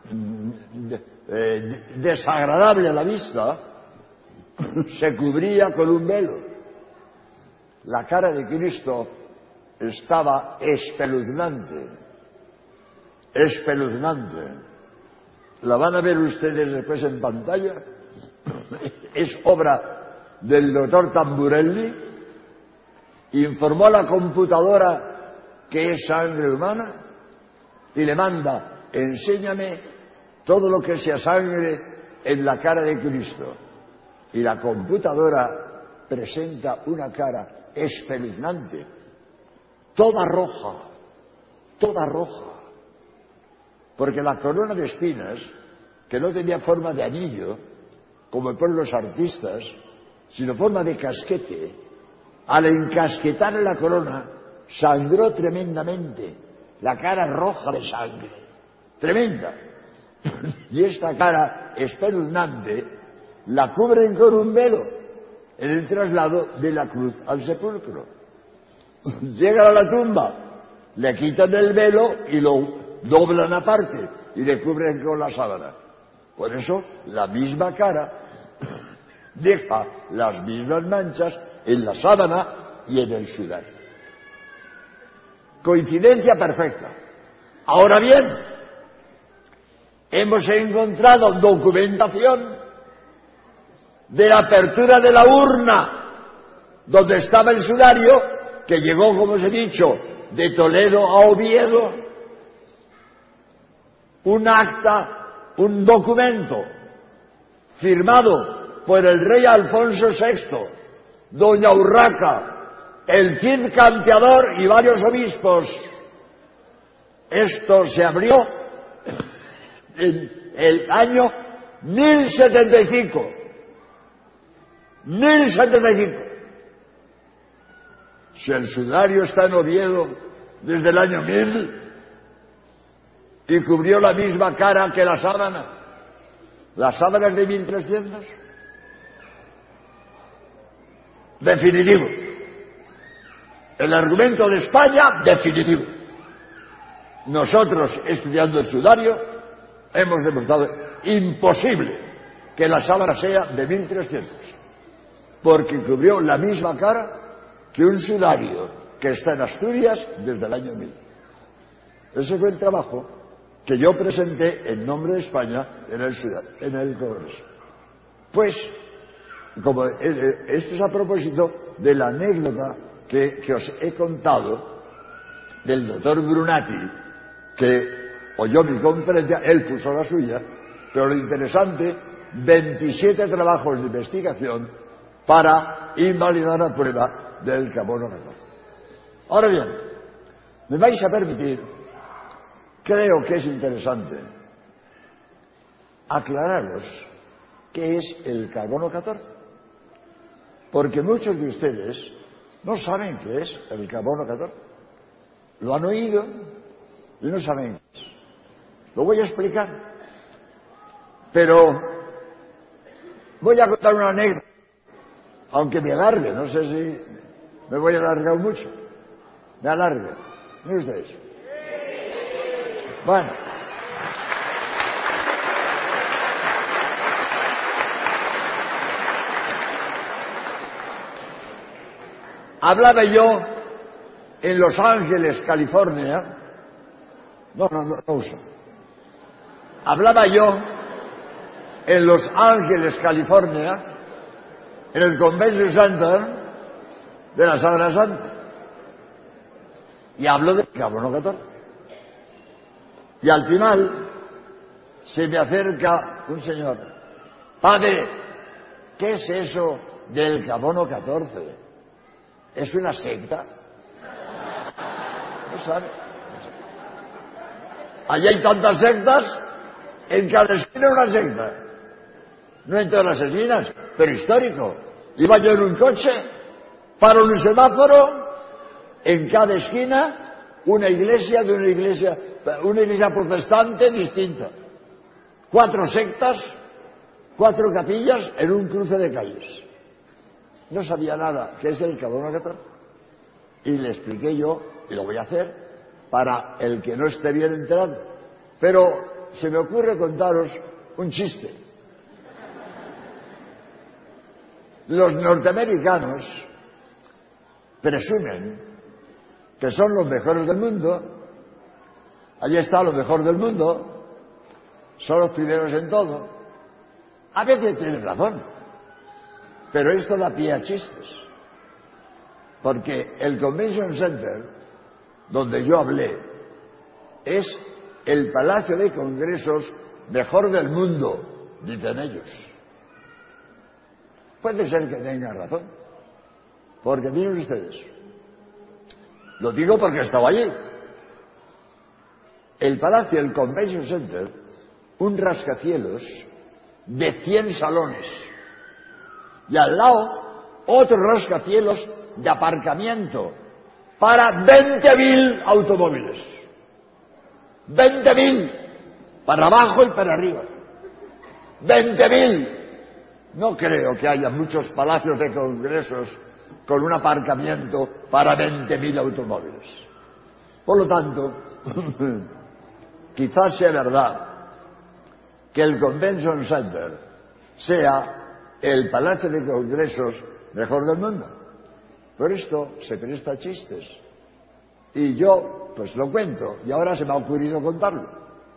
Speaker 6: eh, desagradable a la vista, se cubría con un velo. La cara de Cristo estaba espeluznante, espeluznante. La van a ver ustedes después en pantalla. Es obra del doctor Tamburelli. Informó a la computadora que es sangre humana y le manda, enséñame todo lo que sea sangre en la cara de Cristo. Y la computadora presenta una cara espeluznante, toda roja, toda roja, porque la corona de espinas, que no tenía forma de anillo, como ponen los artistas, sino forma de casquete, al encasquetar la corona, sangró tremendamente, la cara roja de sangre, tremenda. Y esta cara espeluznante la cubren con un velo en el traslado de la cruz al sepulcro. Llegan a la tumba, le quitan el velo y lo doblan aparte y le cubren con la sábana. Por eso la misma cara deja las mismas manchas en la sábana y en el sudario. Coincidencia perfecta. Ahora bien, hemos encontrado documentación de la apertura de la urna donde estaba el sudario, que llegó, como os he dicho, de Toledo a Oviedo, un acta, un documento firmado por el rey Alfonso sexto, doña Urraca, el Cid Campeador y varios obispos. Esto se abrió en el año mil setenta y cinco. mil setenta y cinco. Si el sudario está en Oviedo desde el año mil y cubrió la misma cara que la sábana, ¿la sábana es de mil trescientos? Definitivo. El argumento de España, definitivo. Nosotros, estudiando el sudario, hemos demostrado imposible que la sábana sea de mil trescientos, porque cubrió la misma cara que un sudario que está en Asturias desde el año mil. Ese fue el trabajo que yo presenté en nombre de España en el, en el Congreso. Pues, como esto es a propósito de la anécdota que, que os he contado del doctor Brunati, que oyó mi conferencia, él puso la suya, pero lo interesante, veintisiete trabajos de investigación para invalidar la prueba del carbono catorce. Ahora bien, me vais a permitir, creo que es interesante aclararos qué es el carbono catorce, porque muchos de ustedes no saben qué es el carbono catorce. Lo han oído y no saben qué es. Lo voy a explicar, pero voy a contar una anécdota, aunque me alargue, no sé si me voy a alargar mucho. Me alargue. Miren ustedes. Bueno. Hablaba yo en Los Ángeles, California. No, no, no, no uso. Hablaba yo en Los Ángeles, California, en el Convention Center de la Sábana Santa. Y hablo del carbono catorce. Y al final se me acerca un señor. Padre, ¿qué es eso del carbono catorce? ¿Es una secta? No sabe. Allí hay tantas sectas, en cada esquina una secta. No en todas las esquinas, pero histórico. Iba yo en un coche, paro en un semáforo, en cada esquina una iglesia de una iglesia, una iglesia protestante distinta. Cuatro sectas, cuatro capillas en un cruce de calles. No sabía nada qué es el carbono catorce. Y le expliqué yo, y lo voy a hacer, para el que no esté bien enterado. Pero se me ocurre contaros un chiste. Los norteamericanos presumen que son los mejores del mundo. Allí está lo mejor del mundo. Son los primeros en todo. A veces tienen razón, pero esto da pie a chistes. Porque el Convention Center, donde yo hablé, es el palacio de congresos mejor del mundo, dicen ellos. Puede ser que tengan razón, porque miren ustedes, lo digo porque he estado allí. El palacio, el Convention Center, un rascacielos de cien salones, y al lado otro rascacielos de aparcamiento para veinte mil automóviles. veinte mil para abajo y para arriba. veinte mil. No creo que haya muchos palacios de congresos con un aparcamiento para veinte mil automóviles. Por lo tanto, quizás sea verdad que el Convention Center sea el palacio de congresos mejor del mundo. Pero esto se presta a chistes. Y yo, pues lo cuento, y ahora se me ha ocurrido contarlo.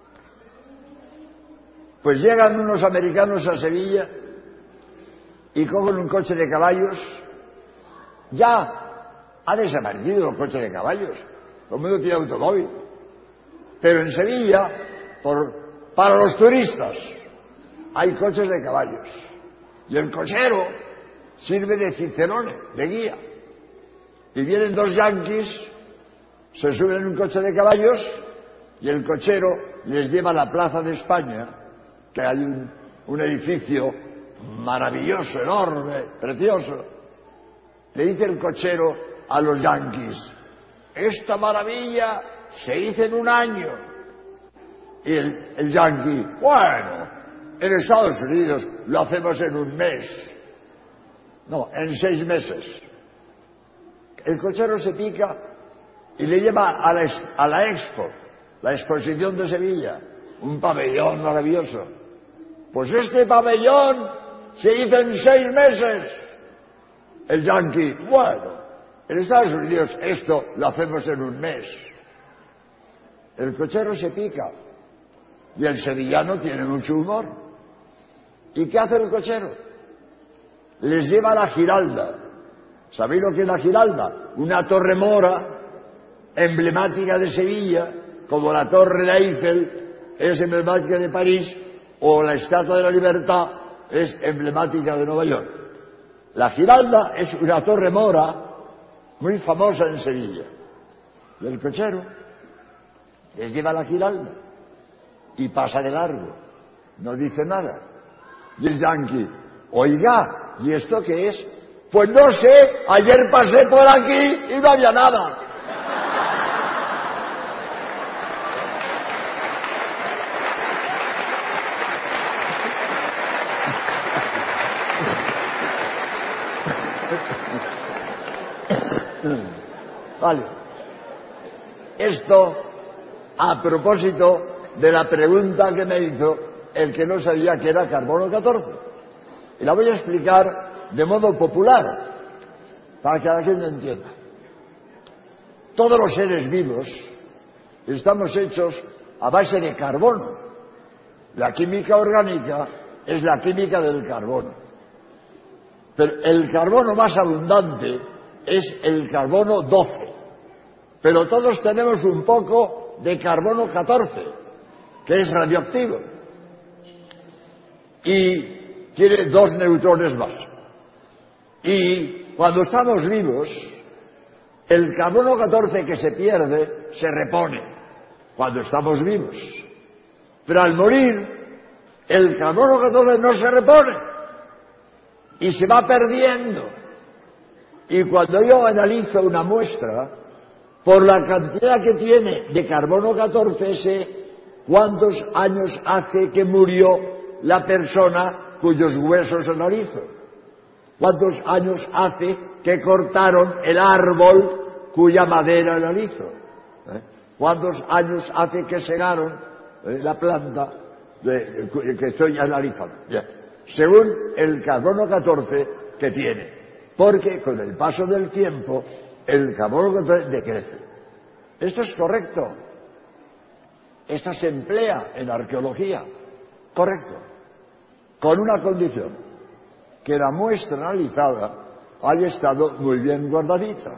Speaker 6: Pues llegan unos americanos a Sevilla y cogen un coche de caballos. Ya ha desaparecido el coche de caballos. Todo el mundo tiene automóvil. Pero en Sevilla, por, para los turistas, hay coches de caballos. Y el cochero sirve de cicerone, de guía. Y vienen dos yanquis, se suben en un coche de caballos y el cochero les lleva a la Plaza de España, que hay un, un edificio maravilloso, enorme, precioso. Le dice el cochero a los yanquis: esta maravilla se hizo en un año. Y el, el yanqui: bueno, en Estados Unidos lo hacemos en un mes. No, en seis meses. El cochero se pica y le lleva a la, a la Expo, la exposición de Sevilla, un pabellón maravilloso. Pues este pabellón se hizo en seis meses. El yanqui: bueno, en Estados Unidos esto lo hacemos en un mes. El cochero se pica y el sevillano tiene mucho humor. ¿Y qué hace el cochero? Les lleva a la Giralda. ¿Sabéis lo que es la Giralda? Una torre mora emblemática de Sevilla, como la Torre de Eiffel es emblemática de París, o la Estatua de la Libertad es emblemática de Nueva York. La Giralda es una torre mora muy famosa en Sevilla. Y el cochero les lleva a la Giralda y pasa de largo, no dice nada. Y el yanqui: oiga, ¿y esto qué es? Pues no sé, ayer pasé por aquí y no había nada. Vale. Esto a propósito de la pregunta que me hizo el que no sabía que era carbono catorce. Y la voy a explicar de modo popular, para que la gente entienda. Todos los seres vivos estamos hechos a base de carbono. La química orgánica es la química del carbono. Pero el carbono más abundante es el carbono doce. Pero todos tenemos un poco de carbono catorce, que es radioactivo. Y tiene dos neutrones más. Y cuando estamos vivos, el carbono catorce que se pierde se repone cuando estamos vivos. Pero al morir, el carbono catorce no se repone y se va perdiendo. Y cuando yo analizo una muestra, por la cantidad que tiene de carbono catorce, sé cuántos años hace que murió la persona cuyos huesos analizo. ¿Cuántos años hace que cortaron el árbol cuya madera analizo? ¿Eh? ¿Cuántos años hace que segaron eh, la planta de, de, que estoy analizando? Bien. Según el carbono catorce que tiene. Porque con el paso del tiempo el carbono catorce decrece. Esto es correcto. Esto se emplea en arqueología. Correcto. Con una condición: que la muestra analizada haya estado muy bien guardadita,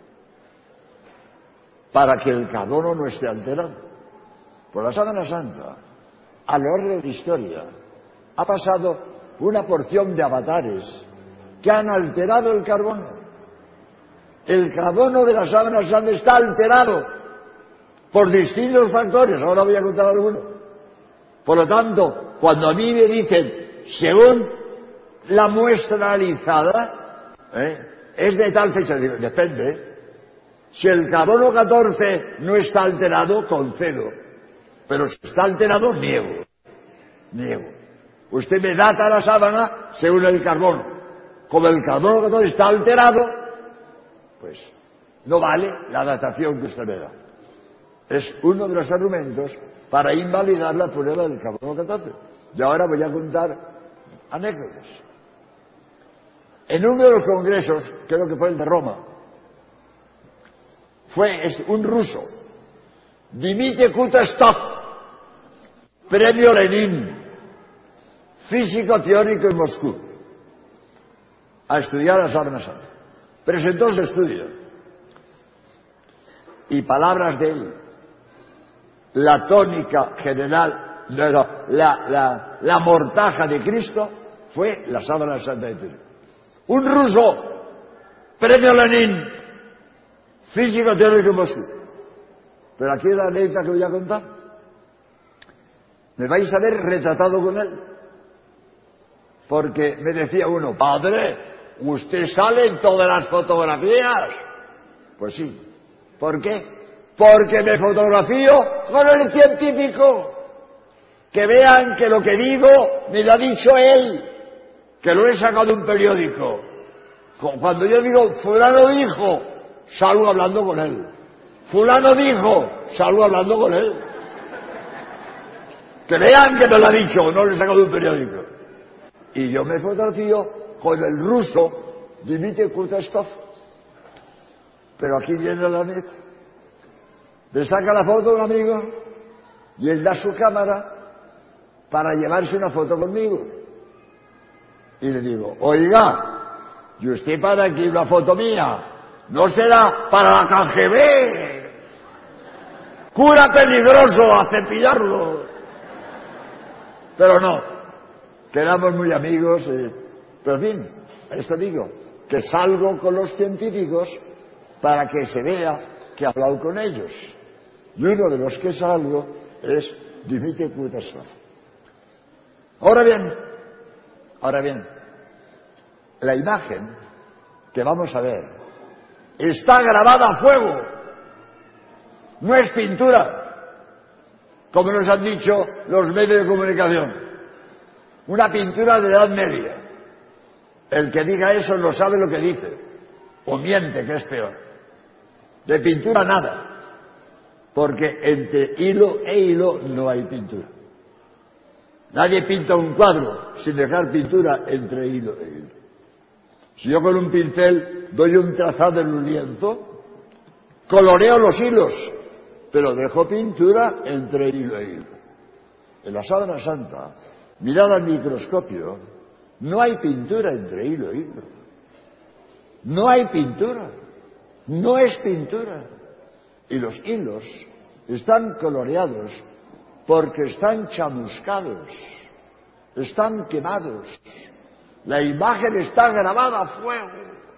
Speaker 6: para que el carbono no esté alterado. Por la Sábana Santa, a lo largo de la historia, ha pasado una porción de avatares que han alterado el carbono. El carbono de la Sábana Santa está alterado por distintos factores, ahora voy a contar algunos. Por lo tanto, cuando a mí me dicen, según la muestra analizada, ¿eh? Es de tal fecha. Digo, depende. Si el carbono catorce no está alterado, concedo. Pero si está alterado, niego. Niego. Usted me data la sábana según el carbono. Como el carbono catorce está alterado, pues no vale la datación que usted me da. Es uno de los argumentos para invalidar la prueba del carbono catorce. Y ahora voy a contar anécdotas. En uno de los congresos, creo que fue el de Roma, fue un ruso, Dmitry Kutastov, premio Lenin, físico teórico en Moscú, a estudiar la sábana santa. Presentó su estudio y palabras de él, la tónica general, no, no, la, la, la mortaja de Cristo fue la sábana santa de Turín. Un ruso, premio Lenin, físico teórico en Moscú. Pero aquí es la anécdota que voy a contar. Me vais a ver retratado con él. Porque me decía uno, padre, usted sale en todas las fotografías. Pues sí. ¿Por qué? Porque me fotografío con el científico. Que vean que lo que digo me lo ha dicho él. Que lo he sacado de un periódico. Cuando yo digo, fulano dijo, salgo hablando con él. Fulano dijo, salgo hablando con él. Que vean que me lo ha dicho, no lo he sacado de un periódico. Y yo me fotografío con el ruso Dmitry Kutastov. Pero aquí viene la neta. Le saca la foto a un amigo y él da su cámara para llevarse una foto conmigo. Y le digo, oiga, ¿y usted para aquí una foto mía? ¿No será para la K G B? Cura peligroso, a cepillarlo. Pero no, quedamos muy amigos. Eh, pero en fin, esto digo, que salgo con los científicos para que se vea que he hablado con ellos. Y uno de los que salgo es Dmitry Kutastov. Ahora bien, ahora bien, la imagen que vamos a ver está grabada a fuego. No es pintura, como nos han dicho los medios de comunicación. Una pintura de la Edad Media. El que diga eso no sabe lo que dice. O miente, que es peor. De pintura nada. Porque entre hilo e hilo no hay pintura. Nadie pinta un cuadro sin dejar pintura entre hilo e hilo. Si yo con un pincel doy un trazado en un lienzo, coloreo los hilos, pero dejo pintura entre hilo e hilo. En la sábana santa, mirad al microscopio, no hay pintura entre hilo e hilo. No hay pintura. No es pintura. Y los hilos están coloreados porque están chamuscados, están quemados. La imagen está grabada a fuego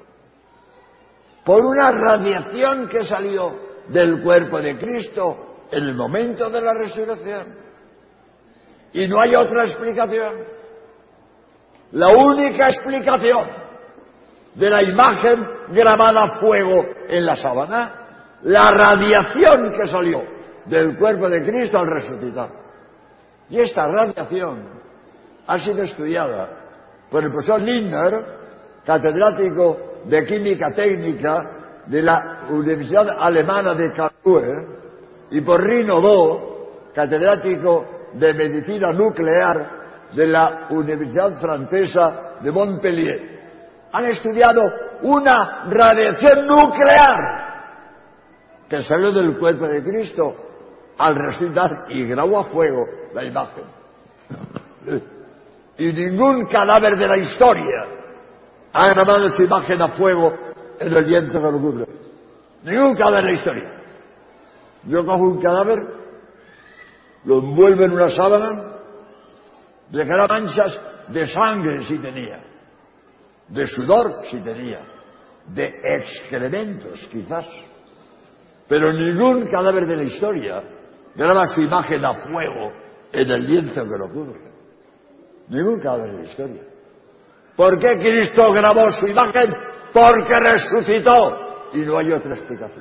Speaker 6: por una radiación que salió del cuerpo de Cristo en el momento de la resurrección. Y no hay otra explicación. La única explicación de la imagen grabada a fuego en la sábana, la radiación que salió del cuerpo de Cristo al resucitar. Y esta radiación ha sido estudiada por el profesor Lindner, catedrático de Química Técnica de la Universidad Alemana de Karlsruhe, y por Rino Bo, catedrático de Medicina Nuclear de la Universidad Francesa de Montpellier. Han estudiado una radiación nuclear que salió del cuerpo de Cristo al resucitar y grabó a fuego la imagen. Y ningún cadáver de la historia ha grabado su imagen a fuego en el lienzo que lo cubre. Ningún cadáver de la historia. Yo cojo un cadáver, lo envuelvo en una sábana, dejará manchas de sangre si tenía, de sudor si tenía, de excrementos quizás, pero ningún cadáver de la historia graba su imagen a fuego en el lienzo que lo cubre. Ningún cadáver de la historia. ¿Por qué Cristo grabó su imagen? porque resucitó, y no hay otra explicación.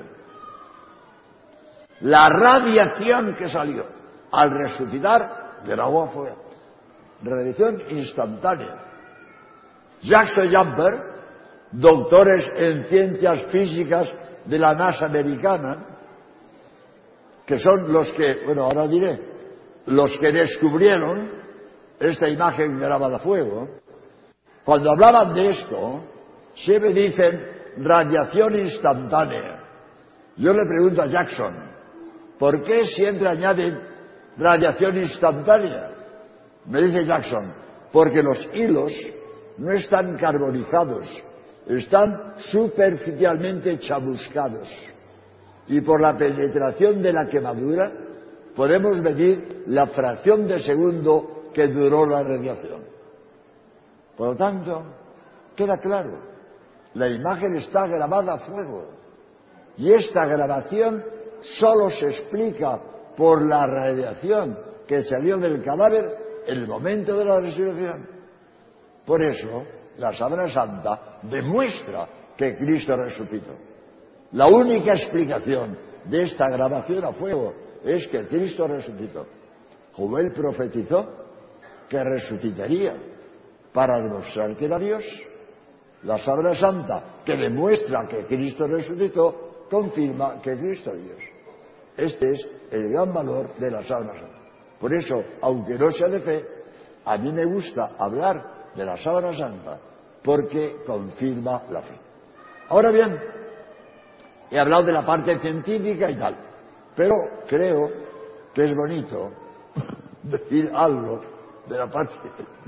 Speaker 6: La radiación que salió al resucitar del agua fue radiación instantánea. Jackson Jumper, doctores en ciencias físicas de la NASA americana, que son los que, bueno, ahora diré, los que descubrieron esta imagen grabada a fuego, cuando hablaban de esto, siempre dicen radiación instantánea. Yo le pregunto a Jackson, ¿por qué siempre añaden radiación instantánea? Me dice Jackson, porque los hilos no están carbonizados, están superficialmente chamuscados. Y por la penetración de la quemadura podemos medir la fracción de segundo que duró la radiación. Por lo tanto, queda claro, la imagen está grabada a fuego. Y esta grabación solo se explica por la radiación que salió del cadáver en el momento de la resurrección. Por eso, la Sábana Santa demuestra que Cristo resucitó. La única explicación de esta grabación a fuego es que Cristo resucitó. Joel profetizó que resucitaría para demostrar que era Dios. La Sábana Santa, que demuestra que Cristo resucitó, confirma que Cristo es Dios. Este es el gran valor de la Sábana Santa. Por eso, aunque no sea de fe, a mí me gusta hablar de la Sábana Santa, porque confirma la fe. Ahora bien, he hablado de la parte científica y tal, pero creo que es bonito decir algo de la parte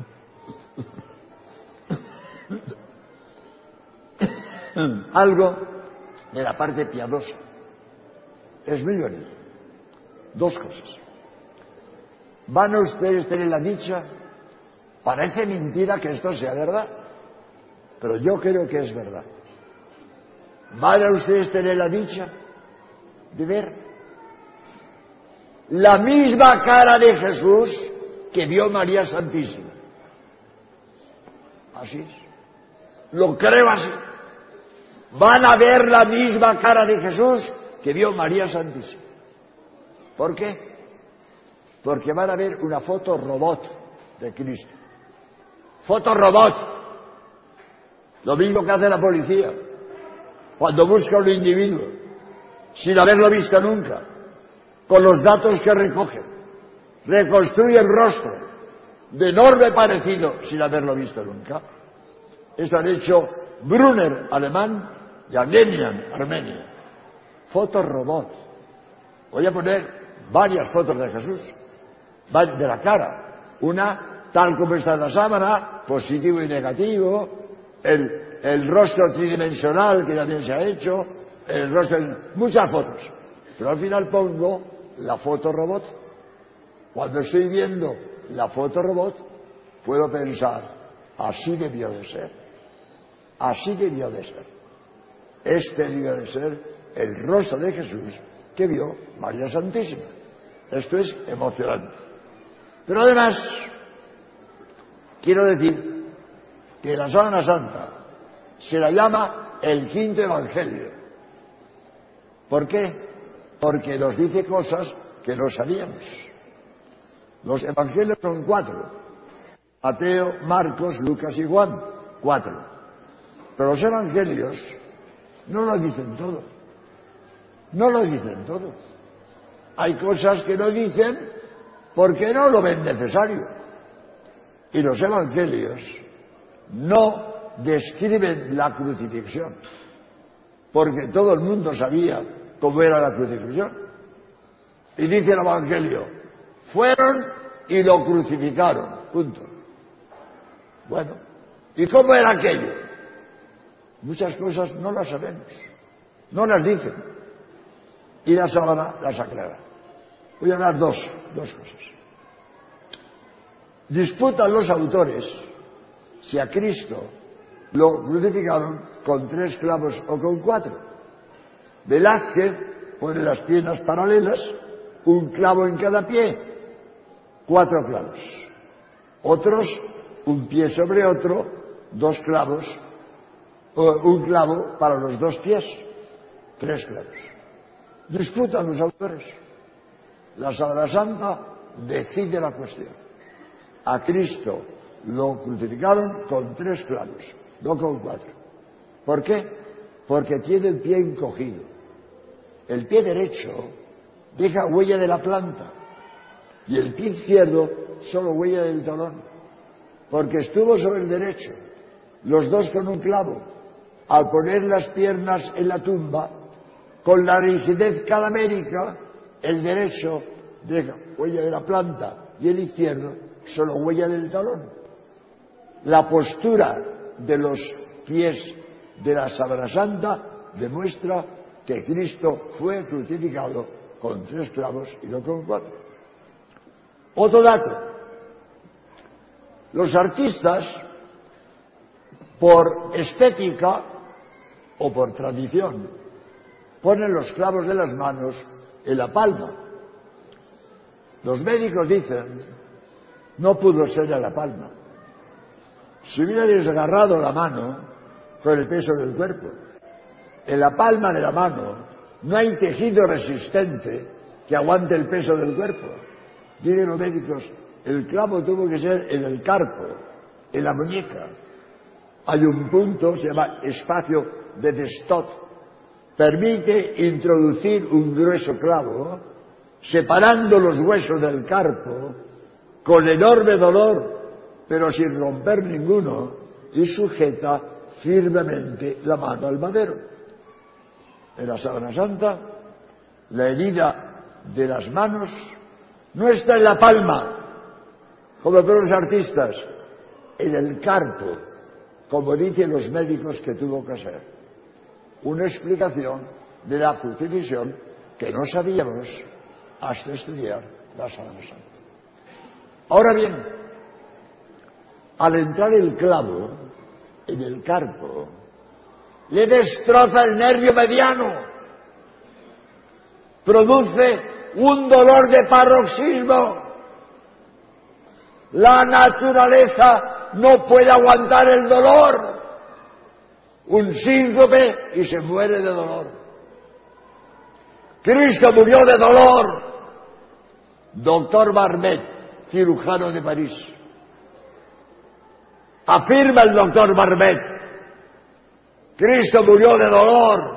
Speaker 6: algo de la parte piadosa. Es muy bonito. Dos cosas. ¿Van a ustedes tener la dicha? Parece mentira que esto sea verdad, pero yo creo que es verdad. ¿Van a ustedes tener la dicha de ver la misma cara de Jesús que vio María Santísima? Así es. Lo creo así. Van a ver la misma cara de Jesús que vio María Santísima. ¿Por qué? Porque van a ver una foto robot de Cristo. Foto robot. Lo mismo que hace la policía cuando busca a un individuo sin haberlo visto nunca, con los datos que recogen, reconstruye el rostro de enorme parecido sin haberlo visto nunca. Esto han hecho Brunner, alemán, y Agenian, Armenia. Foto robot. Voy a poner varias fotos de Jesús, de la cara. Una, tal como está en la sábana, positivo y negativo, el, el rostro tridimensional que también se ha hecho, el rostro, muchas fotos. Pero al final pongo la foto robot. Cuando estoy viendo la foto robot, puedo pensar, así debió de ser. Así debió de ser. Este debió de ser el rostro de Jesús que vio María Santísima. Esto es emocionante. Pero además, quiero decir que la Sábana Santa se la llama el quinto evangelio. ¿Por qué? Porque nos dice cosas que no sabíamos. Los evangelios son cuatro: Mateo, Marcos, Lucas y Juan. Cuatro. Pero los evangelios no lo dicen todo. No lo dicen todo. Hay cosas que no dicen porque no lo ven necesario. Y los evangelios no describen la crucifixión, porque todo el mundo sabía cómo era la crucifixión. Y dice el evangelio, fueron y lo crucificaron. Punto. Bueno, ¿y cómo era aquello? Muchas cosas no las sabemos, no las dicen. Y la sábana las aclara. Voy a hablar dos, dos cosas. Disputan los autores si a Cristo lo crucificaron con tres clavos o con cuatro. Velázquez pone las piernas paralelas, un clavo en cada pie, cuatro clavos. Otros, un pie sobre otro, dos clavos un clavo para los dos pies, tres clavos. Disputan los autores. La Sábana Santa decide la cuestión. A Cristo lo crucificaron con tres clavos, no con cuatro. ¿Por qué? Porque tiene el pie encogido. El pie derecho deja huella de la planta y el pie izquierdo solo huella del talón, porque estuvo sobre el derecho, los dos con un clavo. Al poner las piernas en la tumba, con la rigidez cadavérica, el derecho deja huella de la planta y el izquierdo solo huella del talón. La postura de los pies de la Sábana Santa demuestra que Cristo fue crucificado con tres clavos y no con cuatro. Otro dato. Los artistas, por estética o por tradición, ponen los clavos de las manos en la palma. Los médicos dicen, no pudo ser a la palma. Si hubiera desgarrado la mano con el peso del cuerpo, en la palma de la mano no hay tejido resistente que aguante el peso del cuerpo. Dicen los médicos, el clavo tuvo que ser en el carpo, en la muñeca. Hay un punto, se llama espacio de Destot, permite introducir un grueso clavo, separando los huesos del carpo, con enorme dolor, pero sin romper ninguno, y sujeta firmemente la mano al madero. En la Sábana Santa, la herida de las manos no está en la palma, como por los artistas, en el carpo, como dicen los médicos que tuvo que ser. Una explicación de la crucifixión que no sabíamos hasta estudiar la Sábana Santa. Ahora bien, al entrar el clavo en el carpo, le destroza el nervio mediano, produce un dolor de paroxismo. La naturaleza no puede aguantar el dolor, un síncope y se muere de dolor. Cristo murió de dolor. Doctor Barbet, cirujano de París. Afirma el doctor Barbet, Cristo murió de dolor.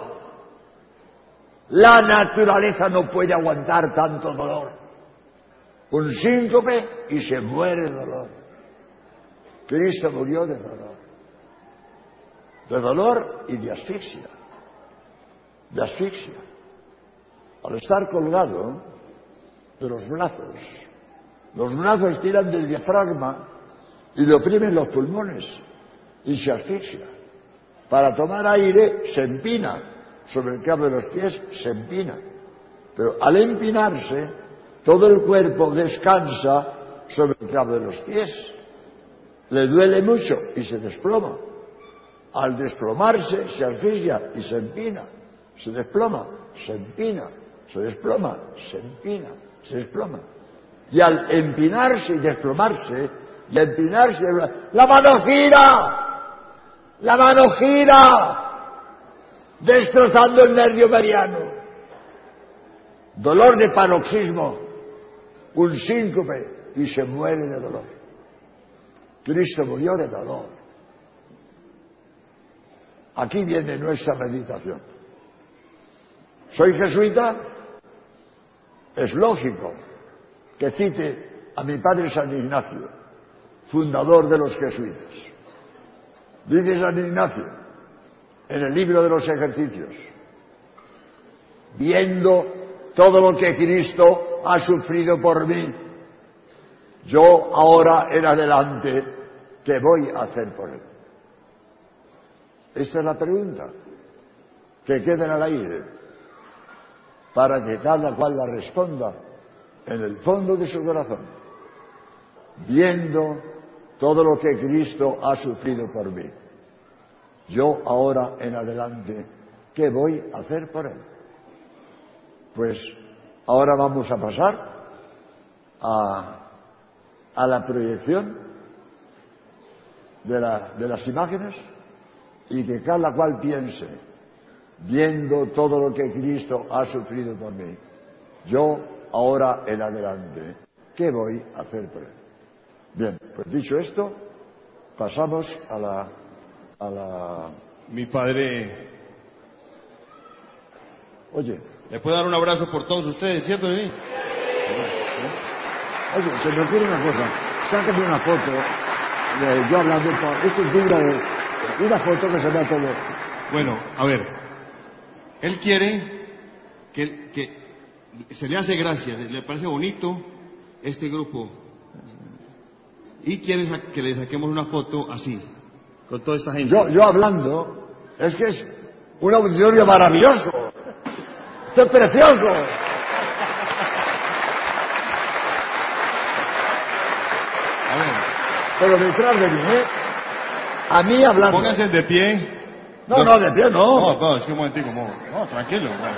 Speaker 6: La naturaleza no puede aguantar tanto dolor. Un síncope y se muere de dolor. Cristo murió de dolor. De dolor y de asfixia. De asfixia. Al estar colgado de los brazos, los brazos tiran del diafragma y le oprimen los pulmones y se asfixia. Para tomar aire se empina sobre el clavo de los pies, se empina. Pero al empinarse, todo el cuerpo descansa sobre el clavo de los pies. Le duele mucho y se desploma. Al desplomarse, se asfixia y se empina. Se desploma, se empina, se desploma, se empina, se desploma. Y al empinarse y desplomarse, y empinarse, la mano gira, la mano gira, destrozando el nervio mediano. Dolor de paroxismo, un síncope y se muere de dolor. Cristo murió de dolor. Aquí viene nuestra meditación. ¿Soy jesuita? Es lógico que cite a mi padre San Ignacio, fundador de los jesuitas. Dice San Ignacio en el libro de los ejercicios, viendo todo lo que Cristo ha sufrido por mí, yo ahora en adelante, ¿qué voy a hacer por él? Esta es la pregunta que queda en el aire para que cada cual la responda en el fondo de su corazón, viendo todo lo que Cristo ha sufrido por mí. Yo ahora en adelante, ¿qué voy a hacer por él? Pues ahora vamos a pasar a, a la proyección de, la, de las imágenes y que cada cual piense, viendo todo lo que Cristo ha sufrido por mí, yo ahora en adelante, ¿qué voy a hacer por él? Bien, pues dicho esto, pasamos a la... a la...
Speaker 7: Mi padre...
Speaker 6: Oye...
Speaker 7: ¿Le puedo dar un abrazo por todos ustedes, cierto, Denis?
Speaker 6: Oye, se me ocurre una cosa. Sácame una foto de yo hablando. Esto es digna de una foto que se vea todo.
Speaker 7: Bueno, a ver. Él quiere que, que se le hace gracia, le parece bonito este grupo. Y quiere que le saquemos una foto así, con toda esta gente.
Speaker 6: Yo, yo hablando, es que es un auditorio maravilloso. ¡Esto es precioso!
Speaker 7: A ver.
Speaker 6: Pero detrás de mí, ¿eh? A mí hablando.
Speaker 7: Pónganse de pie.
Speaker 6: No,
Speaker 7: Los...
Speaker 6: no, de pie no.
Speaker 7: No, no, es que un momentico, no, no tranquilo. Bueno.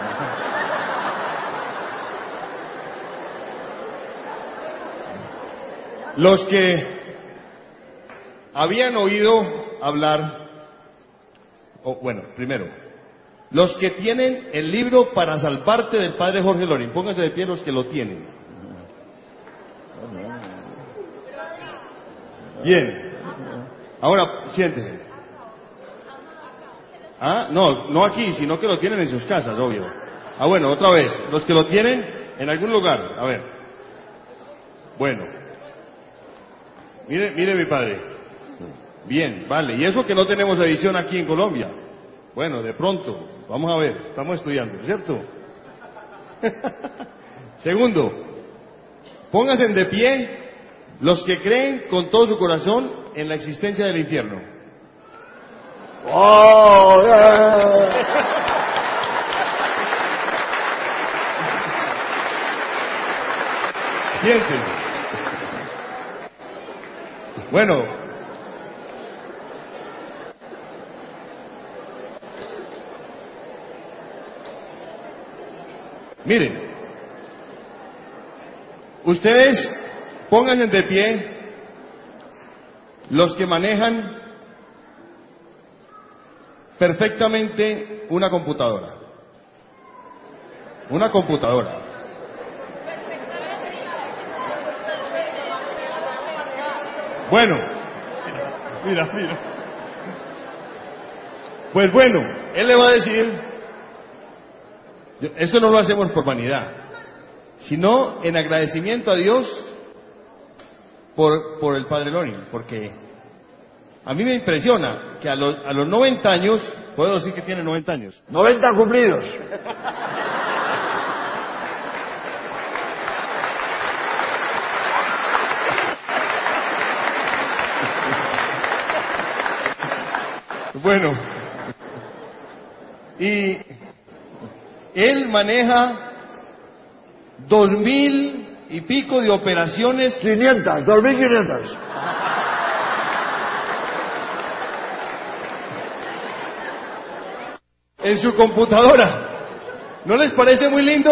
Speaker 7: Los que habían oído hablar, o bueno, primero, los que tienen el libro Para salvarte del padre Jorge Loring, pónganse de pie los que lo tienen. Bien. Ahora, siéntese. Ah, no, no aquí, sino que lo tienen en sus casas, obvio. Ah, bueno, otra vez. Los que lo tienen en algún lugar. A ver. Bueno. Mire, mire mi padre. Bien, vale. Y eso que no tenemos edición aquí en Colombia. Bueno, de pronto. Vamos a ver. Estamos estudiando, ¿cierto? Segundo. Pónganse de pie los que creen con todo su corazón en la existencia del infierno.
Speaker 6: ¡Oh! Yeah.
Speaker 7: Siéntense. Bueno. Miren. Ustedes pónganse de pie los que manejan perfectamente una computadora. Una computadora. Bueno, mira, mira. Pues bueno, él le va a decir, esto no lo hacemos por vanidad, sino en agradecimiento a Dios por, por el padre Loring, porque a mí me impresiona que a los, a los noventa años, puedo decir que tiene noventa años.
Speaker 6: noventa cumplidos.
Speaker 7: Bueno, y él maneja dos mil y pico de operaciones.
Speaker 6: quinientas, dos mil quinientas.
Speaker 7: En su computadora. ¿No les parece muy lindo?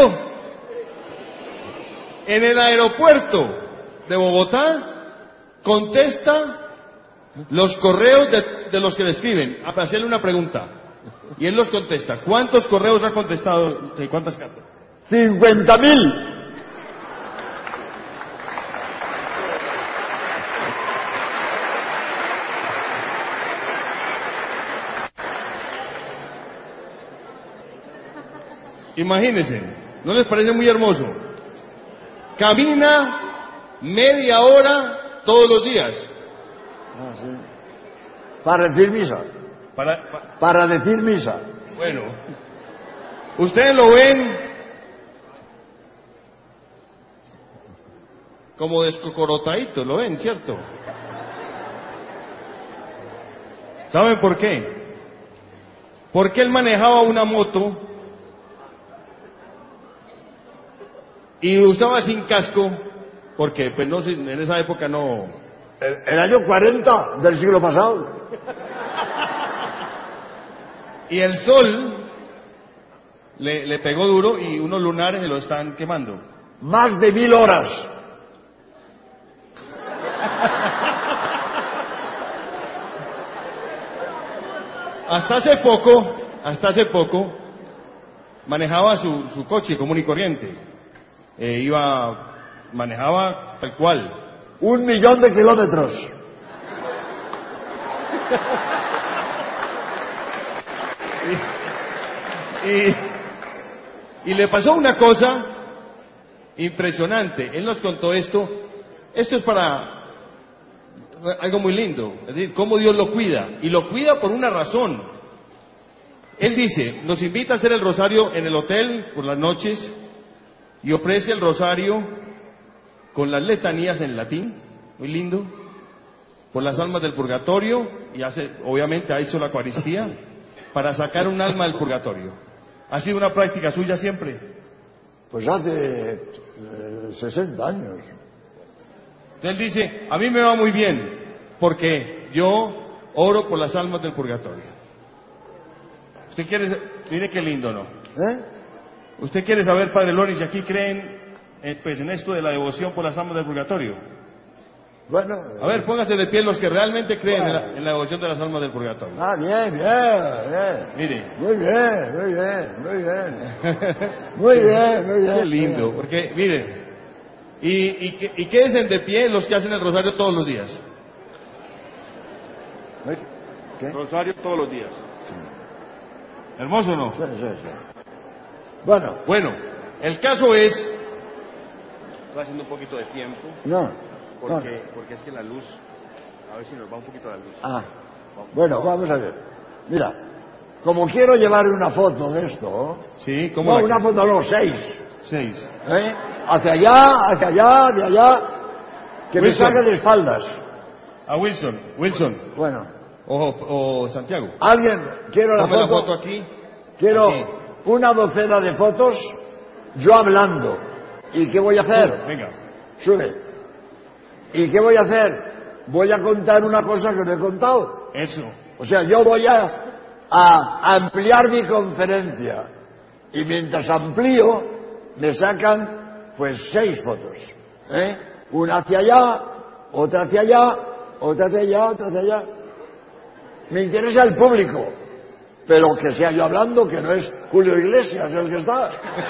Speaker 7: En el aeropuerto de Bogotá contesta los correos de, de los que le escriben, a hacerle una pregunta. Y él los contesta. ¿Cuántos correos ha contestado? ¿Cuántas cartas?
Speaker 6: cincuenta mil.
Speaker 7: Imagínense, ¿no les parece muy hermoso? Camina media hora todos los días.
Speaker 6: Ah, sí. Para decir misa.
Speaker 7: Para, pa-
Speaker 6: Para decir misa.
Speaker 7: bueno, ustedes lo ven como descocorotadito, lo ven, ¿cierto? ¿Saben por qué? Porque él manejaba una moto y usaba sin casco, porque pues no, en esa época no.
Speaker 6: El, el año cuarenta del siglo pasado.
Speaker 7: Y el sol le, le pegó duro y unos lunares se lo están quemando.
Speaker 6: Más de mil horas.
Speaker 7: hasta hace poco, hasta hace poco, manejaba su, su coche común y corriente. Eh, iba, manejaba tal cual.
Speaker 6: Un millón de kilómetros.
Speaker 7: y, y, y le pasó una cosa impresionante. Él nos contó esto. Esto es para algo muy lindo. Es decir, cómo Dios lo cuida. Y lo cuida por una razón. Él dice, nos invita a hacer el rosario en el hotel por las noches y ofrece el rosario con las letanías en latín, muy lindo, por las almas del purgatorio, y hace, obviamente ha hecho la Eucaristía para sacar un alma del purgatorio. ¿Ha sido una práctica suya siempre?
Speaker 6: Pues hace eh, sesenta años.
Speaker 7: Entonces él dice, a mí me va muy bien, porque yo oro por las almas del purgatorio. ¿Usted quiere, mire qué lindo, ¿no?
Speaker 6: ¿Eh?
Speaker 7: ¿Usted quiere saber, Padre Loni, si aquí creen eh, pues en esto de la devoción por las almas del purgatorio?
Speaker 6: Bueno.
Speaker 7: A ver, pónganse de pie los que realmente creen en la, en la devoción de las almas del purgatorio.
Speaker 6: Ah, bien, bien, bien.
Speaker 7: Mire.
Speaker 6: Muy bien, muy bien, muy bien. Muy bien, muy bien.
Speaker 7: Qué lindo, porque, mire, y, y, y quédense de pie los que hacen el rosario todos los días.
Speaker 6: ¿Qué?
Speaker 7: Rosario todos los días. ¿Hermoso o no?
Speaker 6: Sí, sí, sí. Bueno.
Speaker 7: Bueno, el caso es... Estoy haciendo un poquito de tiempo.
Speaker 6: No.
Speaker 7: Porque,
Speaker 6: no.
Speaker 7: porque es que la luz... A ver si nos va un poquito la luz.
Speaker 6: Ah. Bueno, vamos a ver. Mira, como quiero llevar una foto de esto...
Speaker 7: Sí, ¿cómo
Speaker 6: no,
Speaker 7: la
Speaker 6: una
Speaker 7: que...
Speaker 6: foto no, seis.
Speaker 7: Seis.
Speaker 6: ¿Eh? Hacia allá, hacia allá, de allá... Que
Speaker 7: Wilson.
Speaker 6: me saque de espaldas.
Speaker 7: A Wilson, Wilson.
Speaker 6: Bueno.
Speaker 7: O, o Santiago.
Speaker 6: Alguien, quiero la
Speaker 7: Ponme
Speaker 6: foto,
Speaker 7: la foto aquí.
Speaker 6: quiero
Speaker 7: Aquí.
Speaker 6: una docena de fotos, yo hablando. ¿Y qué voy a hacer?
Speaker 7: Uh, venga.
Speaker 6: Sube. ¿Y qué voy a hacer? Voy a contar una cosa que no he contado.
Speaker 7: Eso.
Speaker 6: O sea, yo voy a, a ampliar mi conferencia. Y mientras amplío, me sacan, pues, seis fotos. ¿Eh? Una hacia allá, otra hacia allá, otra hacia allá, otra hacia allá. Me interesa el público, pero que sea yo hablando, que no es Julio Iglesias el que está.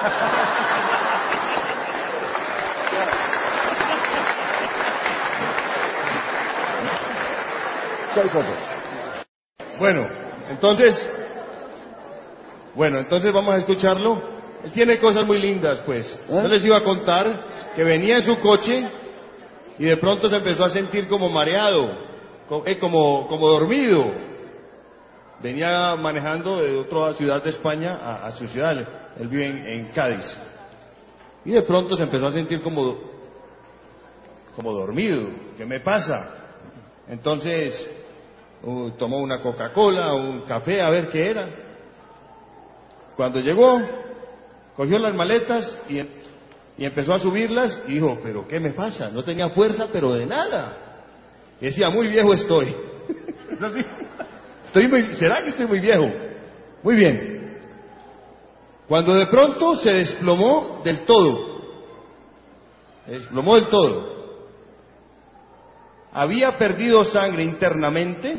Speaker 6: Seis fotos.
Speaker 7: Bueno, entonces... Bueno, entonces vamos a escucharlo. Él tiene cosas muy lindas, pues.
Speaker 6: ¿Eh?
Speaker 7: Yo les iba a contar que venía en su coche y de pronto se empezó a sentir como mareado, como, eh, como, como dormido. Venía manejando de otra ciudad de España a, a su ciudad. Él vive en, en Cádiz. Y de pronto se empezó a sentir como, como dormido. ¿Qué me pasa? Entonces uh, tomó una Coca-Cola, un café, a ver qué era. Cuando llegó, cogió las maletas y, y empezó a subirlas y dijo, ¿pero qué me pasa? No tenía fuerza, pero de nada. Y decía, muy viejo estoy. ¿Es así? Estoy muy, ¿será que estoy muy viejo? Muy bien. Cuando de pronto se desplomó del todo, se desplomó del todo, había perdido sangre internamente,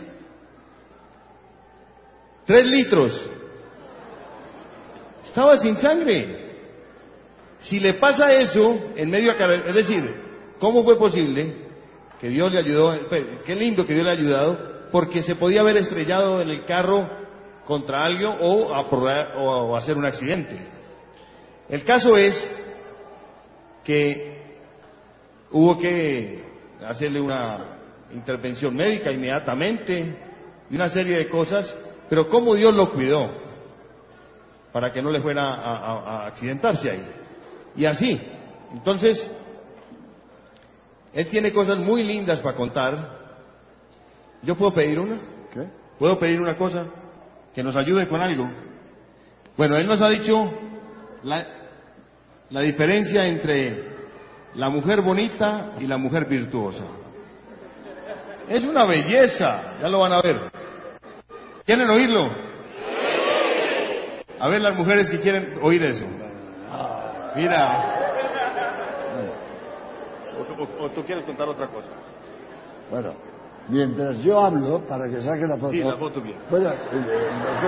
Speaker 7: tres litros, estaba sin sangre. Si le pasa eso en medio de carretera, es decir, ¿cómo fue posible que Dios le ayudó? Qué lindo que Dios le ha ayudado, porque se podía haber estrellado en el carro contra alguien o, a probar, o a hacer un accidente. El caso es que hubo que hacerle una intervención médica inmediatamente y una serie de cosas, pero cómo Dios lo cuidó para que no le fuera a, a, a accidentarse ahí. Y así, entonces, él tiene cosas muy lindas para contar. ¿Yo puedo pedir una?
Speaker 6: ¿Qué?
Speaker 7: ¿Puedo pedir una cosa? Que nos ayude con algo. Bueno, él nos ha dicho la, la diferencia entre la mujer bonita y la mujer virtuosa. Es una belleza, ya lo van a ver. ¿Quieren oírlo? A ver las mujeres que quieren oír eso. Mira. O, o, o tú quieres contar otra cosa.
Speaker 6: Bueno, Mientras yo hablo, para que saque la foto...
Speaker 7: Sí, la foto bien.
Speaker 6: ¿Puedo? Eh, eh,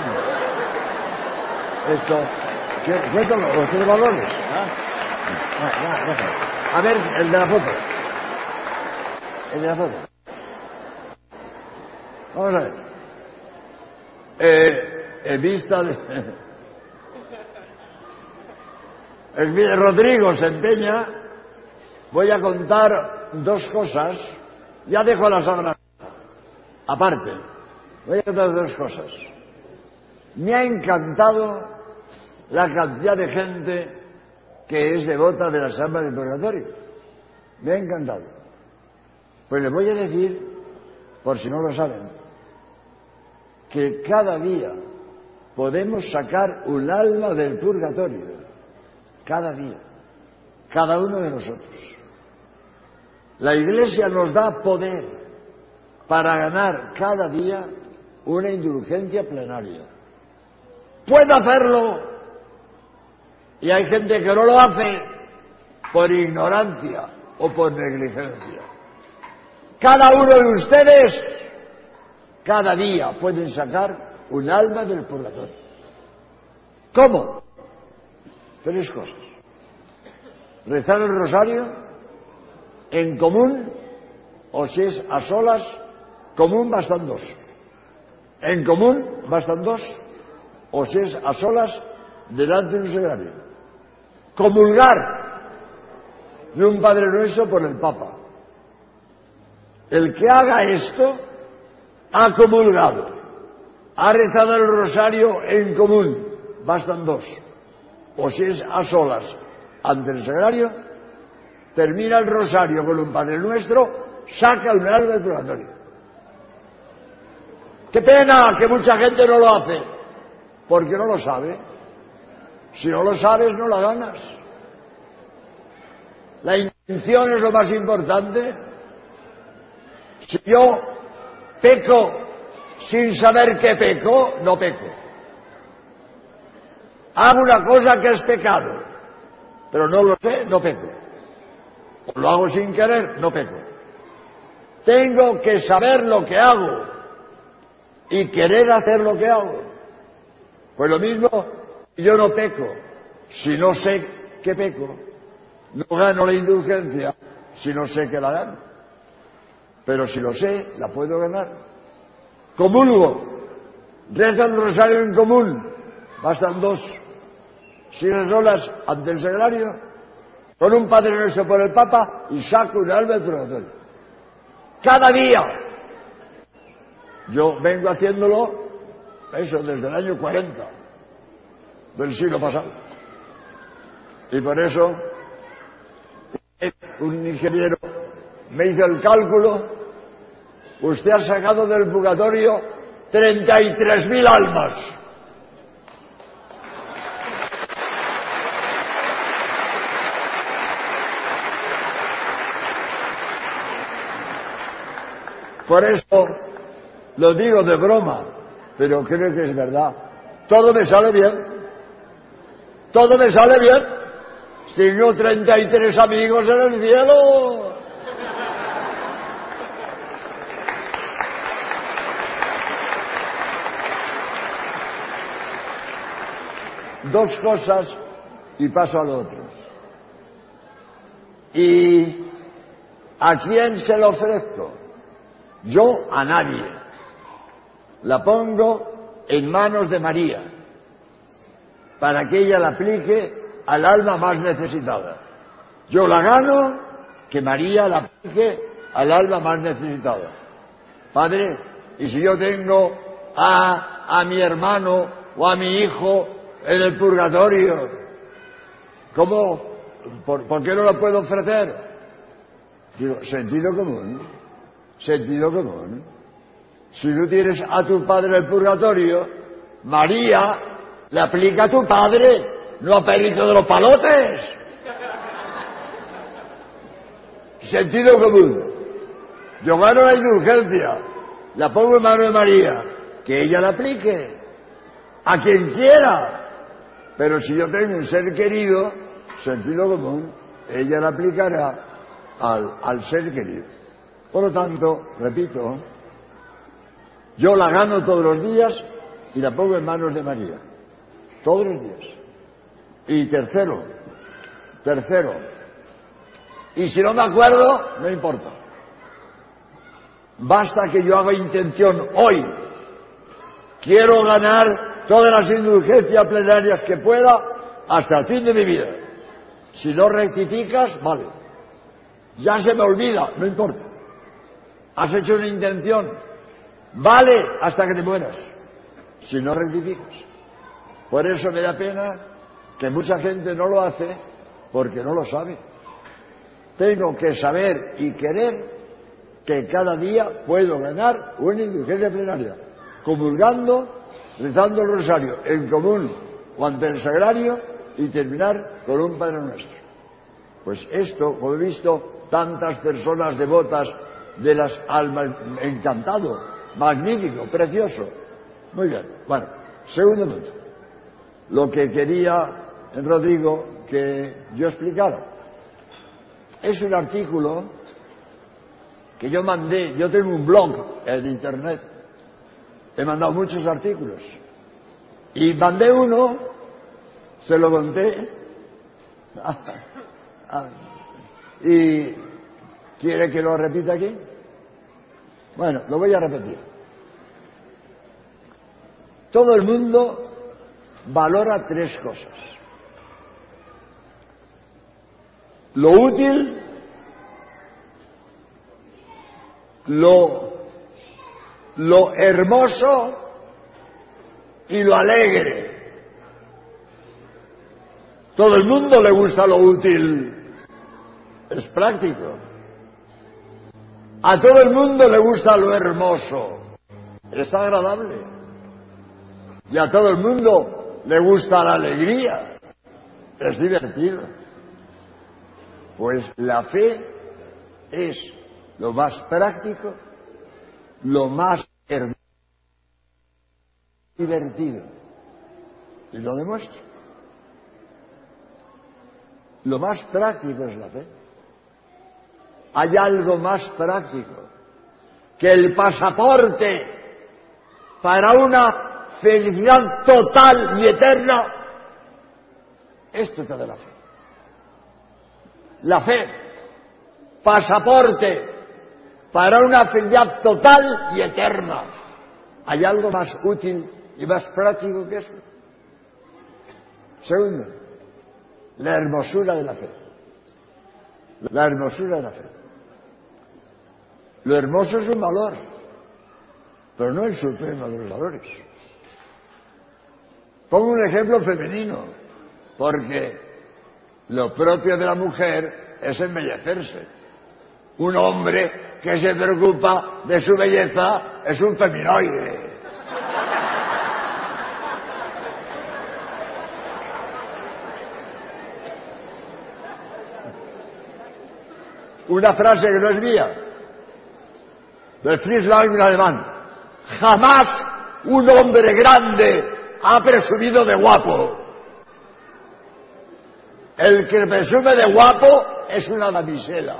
Speaker 6: Esto... ¿qué- ¿Cuento los tres valores? ¿Ah? Ah, ya, ya. A ver, el de la foto. El de la foto. Vamos a ver. Eh, en vista de... El de Rodrigo se empeña, voy a contar dos cosas, ya dejo la sábana aparte, voy a contar dos cosas. Me ha encantado la cantidad de gente que es devota de la samba del purgatorio, me ha encantado. Pues les voy a decir, por si no lo saben, que cada día podemos sacar un alma del purgatorio. Cada día, cada uno de nosotros. La Iglesia nos da poder para ganar cada día una indulgencia plenaria. Puede hacerlo, y hay gente que no lo hace por ignorancia o por negligencia. Cada uno de ustedes, cada día pueden sacar un alma del purgatorio. ¿Cómo? Tres cosas. Rezar el rosario en común, o si es a solas, común bastan dos. En común bastan dos, o si es a solas, delante de un sagrario. Comulgar de un Padre Nuestro por el Papa. El que haga esto ha comulgado, ha rezado el rosario en común, bastan dos. O si es a solas ante el sagrario, termina el rosario con un Padre Nuestro, saca un alma del purgatorio. ¡Qué pena que mucha gente no lo hace! Porque no lo sabe. Si no lo sabes, no la ganas. La intención es lo más importante. Si yo peco sin saber que peco, no peco. Hago una cosa que es pecado, pero no lo sé, no peco. O lo hago sin querer, no peco. Tengo que saber lo que hago y querer hacer lo que hago. Pues lo mismo, yo no peco si no sé que peco. No gano la indulgencia si no sé que la gano. Pero si lo sé, la puedo ganar. Comulgo, reza el rosario en común, bastan dos. Si no solas ante el sagrario, con un Padre Nuestro por el Papa, y saco un alma del purgatorio. Cada día. Yo vengo haciéndolo, eso, desde el año cuarenta del siglo pasado. Y por eso, un ingeniero me hizo el cálculo, usted ha sacado del purgatorio treinta y tres mil almas. Por eso lo digo de broma, pero creo que es verdad. Todo me sale bien. Todo me sale bien. Tengo treinta y tres amigos en el cielo. Dos cosas y paso al otro. ¿Y a quién se lo ofrezco? Yo a nadie. La pongo en manos de María, para que ella la aplique al alma más necesitada. Yo la gano, que María la aplique al alma más necesitada. Padre, y si yo tengo a, a mi hermano o a mi hijo en el purgatorio, ¿cómo? ¿Por, ¿por qué no lo puedo ofrecer? Digo, sentido común. Sentido común. Si tú tienes a tu padre en el purgatorio, María le aplica a tu padre, no a Perito de los Palotes. Sentido común. Yo gano la indulgencia, la pongo en manos de María, que ella la aplique a quien quiera. Pero si yo tengo un ser querido, sentido común, ella la aplicará al, al ser querido. Por lo tanto, repito, yo la gano todos los días y la pongo en manos de María. Todos los días. Y tercero, tercero, y si no me acuerdo, no importa. Basta que yo haga intención hoy. Quiero ganar todas las indulgencias plenarias que pueda hasta el fin de mi vida. Si no rectificas, vale. Ya se me olvida, no importa. Has hecho una intención, vale hasta que te mueras. Si no rectificas. Por eso me da pena que mucha gente no lo hace porque no lo sabe. Tengo que saber y querer que cada día puedo ganar una indulgencia plenaria, comulgando, rezando el rosario en común o ante el sagrario y terminar con un Padre Nuestro. Pues esto, como he visto tantas personas devotas de las almas, encantado, magnífico, precioso. Muy bien, bueno, segundo punto. Lo que quería, Rodrigo, que yo explicara. Es un artículo que yo mandé, yo tengo un blog en internet, he mandado muchos artículos, y mandé uno, se lo conté, y ¿quiere que lo repita aquí? Bueno, lo voy a repetir. Todo el mundo valora tres cosas: lo útil, lo, lo hermoso y lo alegre. Todo el mundo le gusta lo útil, es práctico. A todo el mundo le gusta lo hermoso, es agradable. Y a todo el mundo le gusta la alegría, es divertido. Pues la fe es lo más práctico, lo más hermoso, divertido. Y lo demuestro. Lo más práctico es la fe. Hay algo más práctico que el pasaporte para una felicidad total y eterna. Esto te da la fe. La fe, pasaporte para una felicidad total y eterna. ¿Hay algo más útil y más práctico que eso? Segundo, la hermosura de la fe. La hermosura de la fe. Lo hermoso es un valor, pero no el supremo de los valores. Pongo un ejemplo femenino, porque lo propio de la mujer es embellecerse. Un hombre que se preocupa de su belleza es un feminoide. Una frase que no es mía, de Fritz Lang, alemán: jamás un hombre grande ha presumido de guapo. El que presume de guapo es una damisela.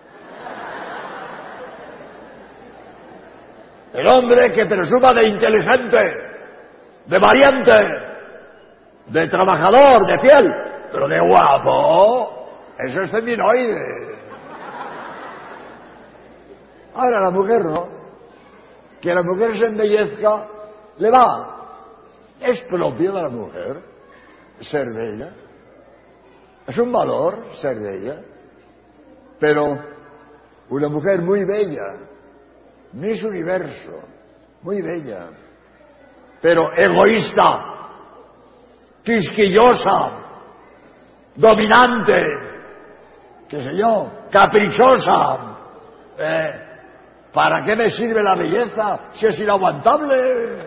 Speaker 6: El hombre que presuma de inteligente, de valiente, de trabajador, de fiel, pero de guapo, eso es feminoide. Ahora la mujer no. Que la mujer se embellezca, le va. Es propio de la mujer ser bella. Es un valor ser bella. Pero una mujer muy bella, Miss Universo, muy bella, pero egoísta, quisquillosa, dominante, qué sé yo, caprichosa, eh, ¿para qué me sirve la belleza si es inaguantable?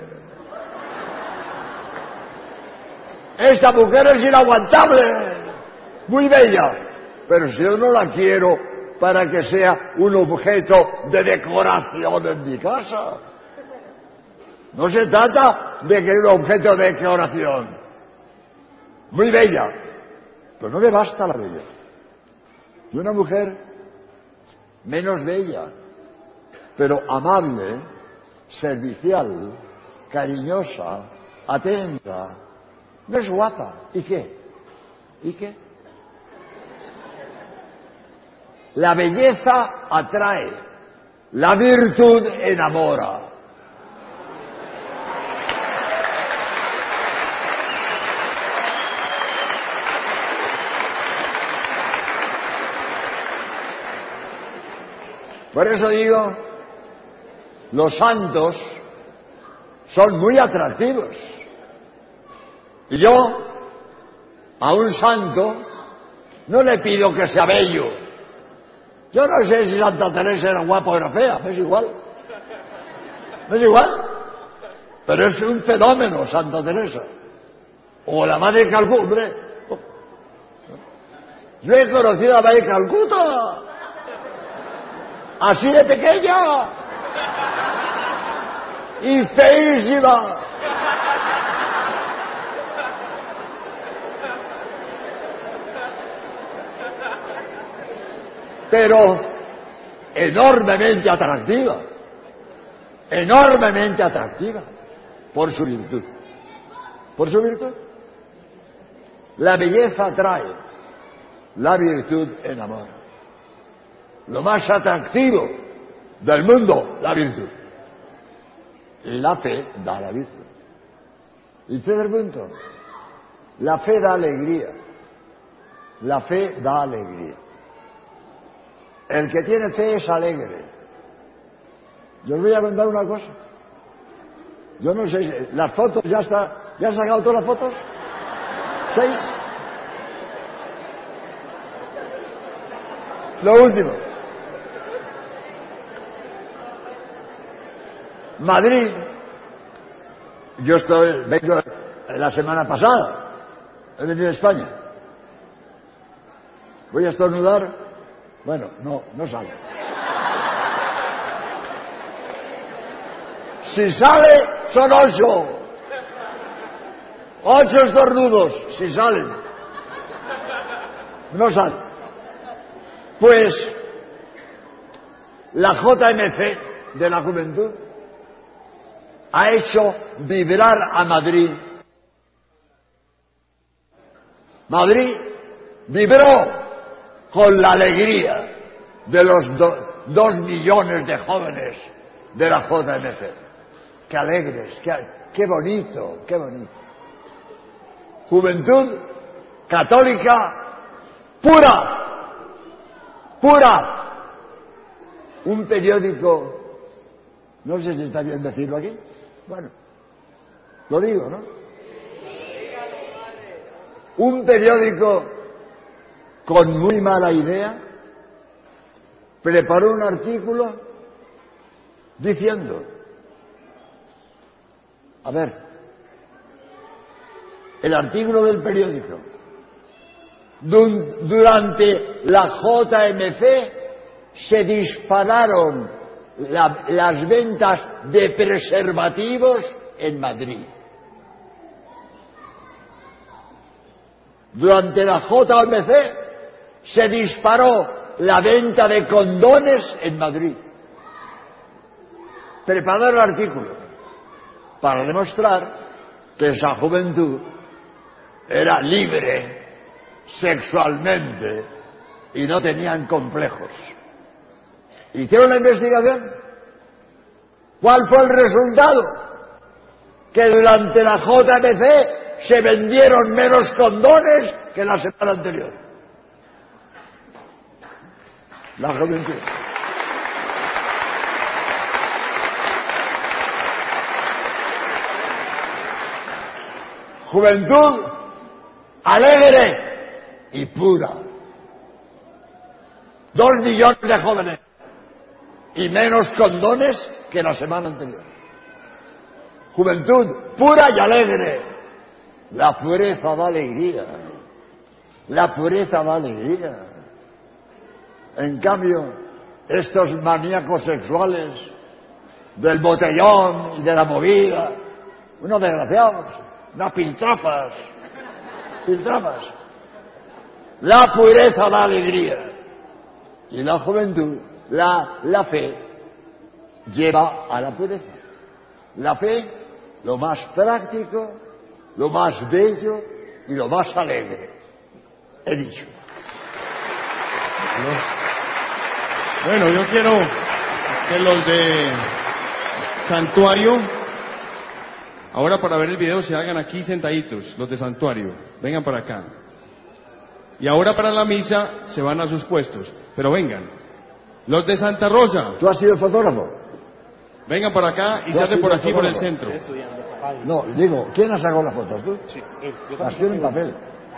Speaker 6: Esta mujer es inaguantable, muy bella, pero si yo no la quiero para que sea un objeto de decoración en mi casa. No se trata de que sea un objeto de decoración. Muy bella, pero no me basta la belleza. Y una mujer menos bella, pero amable, servicial, cariñosa, atenta. No es guapa. ¿Y qué? ¿Y qué? La belleza atrae, la virtud enamora. Por eso digo, los santos son muy atractivos. Y yo, a un santo, no le pido que sea bello. Yo no sé si Santa Teresa era guapa o era fea, es igual. Es igual. Pero es un fenómeno, Santa Teresa. O la Madre de Calcuta, hombre. Yo he conocido a la Madre de Calcuta. Así de pequeña. Y feísima. Pero enormemente atractiva, enormemente atractiva, por su virtud. Por su virtud. La belleza atrae, la virtud enamora. Lo más atractivo del mundo, la virtud. Y la fe da la virtud. Y tercer punto, la fe da alegría. La fe da alegría. El que tiene fe es alegre. Yo os voy a contar una cosa. Yo no sé si las fotos ya está, ¿ya han sacado todas las fotos? ¿Seis? Lo último. Madrid. Yo estoy, vengo la semana pasada. He venido a España. Voy a estornudar. Bueno, no, no sale. Si sale, son ocho. Ocho estornudos, si salen. No sale. Pues, la J M C de la Juventud ha hecho vibrar a Madrid. Madrid vibró con la alegría de los do, dos millones de jóvenes de la J M C. Qué alegres, qué, qué bonito, qué bonito. Juventud católica pura, pura. Un periódico, no sé si está bien decirlo aquí, bueno, lo digo, ¿no? Un periódico con muy mala idea, preparó un artículo diciendo, a ver, el artículo del periódico, durante la J M C se dispararon la, las ventas de preservativos en Madrid. Durante la J M C se disparó la venta de condones en Madrid. Preparó el artículo para demostrar que esa juventud era libre sexualmente y no tenían complejos. Hicieron la investigación. ¿Cuál fue el resultado? Que durante la J M C se vendieron menos condones que la semana anterior. La juventud. Juventud alegre y pura. Dos millones de jóvenes y menos condones que la semana anterior. Juventud pura y alegre. La pureza da alegría. La pureza da alegría. En cambio, estos maníacos sexuales del botellón y de la movida, unos desgraciados, unas piltrafas, piltrafas. La pureza da alegría. Y la juventud, la, la fe, lleva a la pureza. La fe, lo más práctico, lo más bello y lo más alegre. He dicho.
Speaker 7: Bueno, yo quiero que los de Santuario, ahora para ver el video, se hagan aquí sentaditos, los de Santuario. Vengan para acá. Y ahora para la misa se van a sus puestos. Pero vengan. Los de Santa Rosa.
Speaker 6: ¿Tú has sido fotógrafo?
Speaker 7: Vengan para acá y se hacen por aquí, por el centro.
Speaker 6: No, digo, ¿quién ha sacado las fotos? ¿Tú?
Speaker 8: Sí, yo
Speaker 6: Las tiene en papel.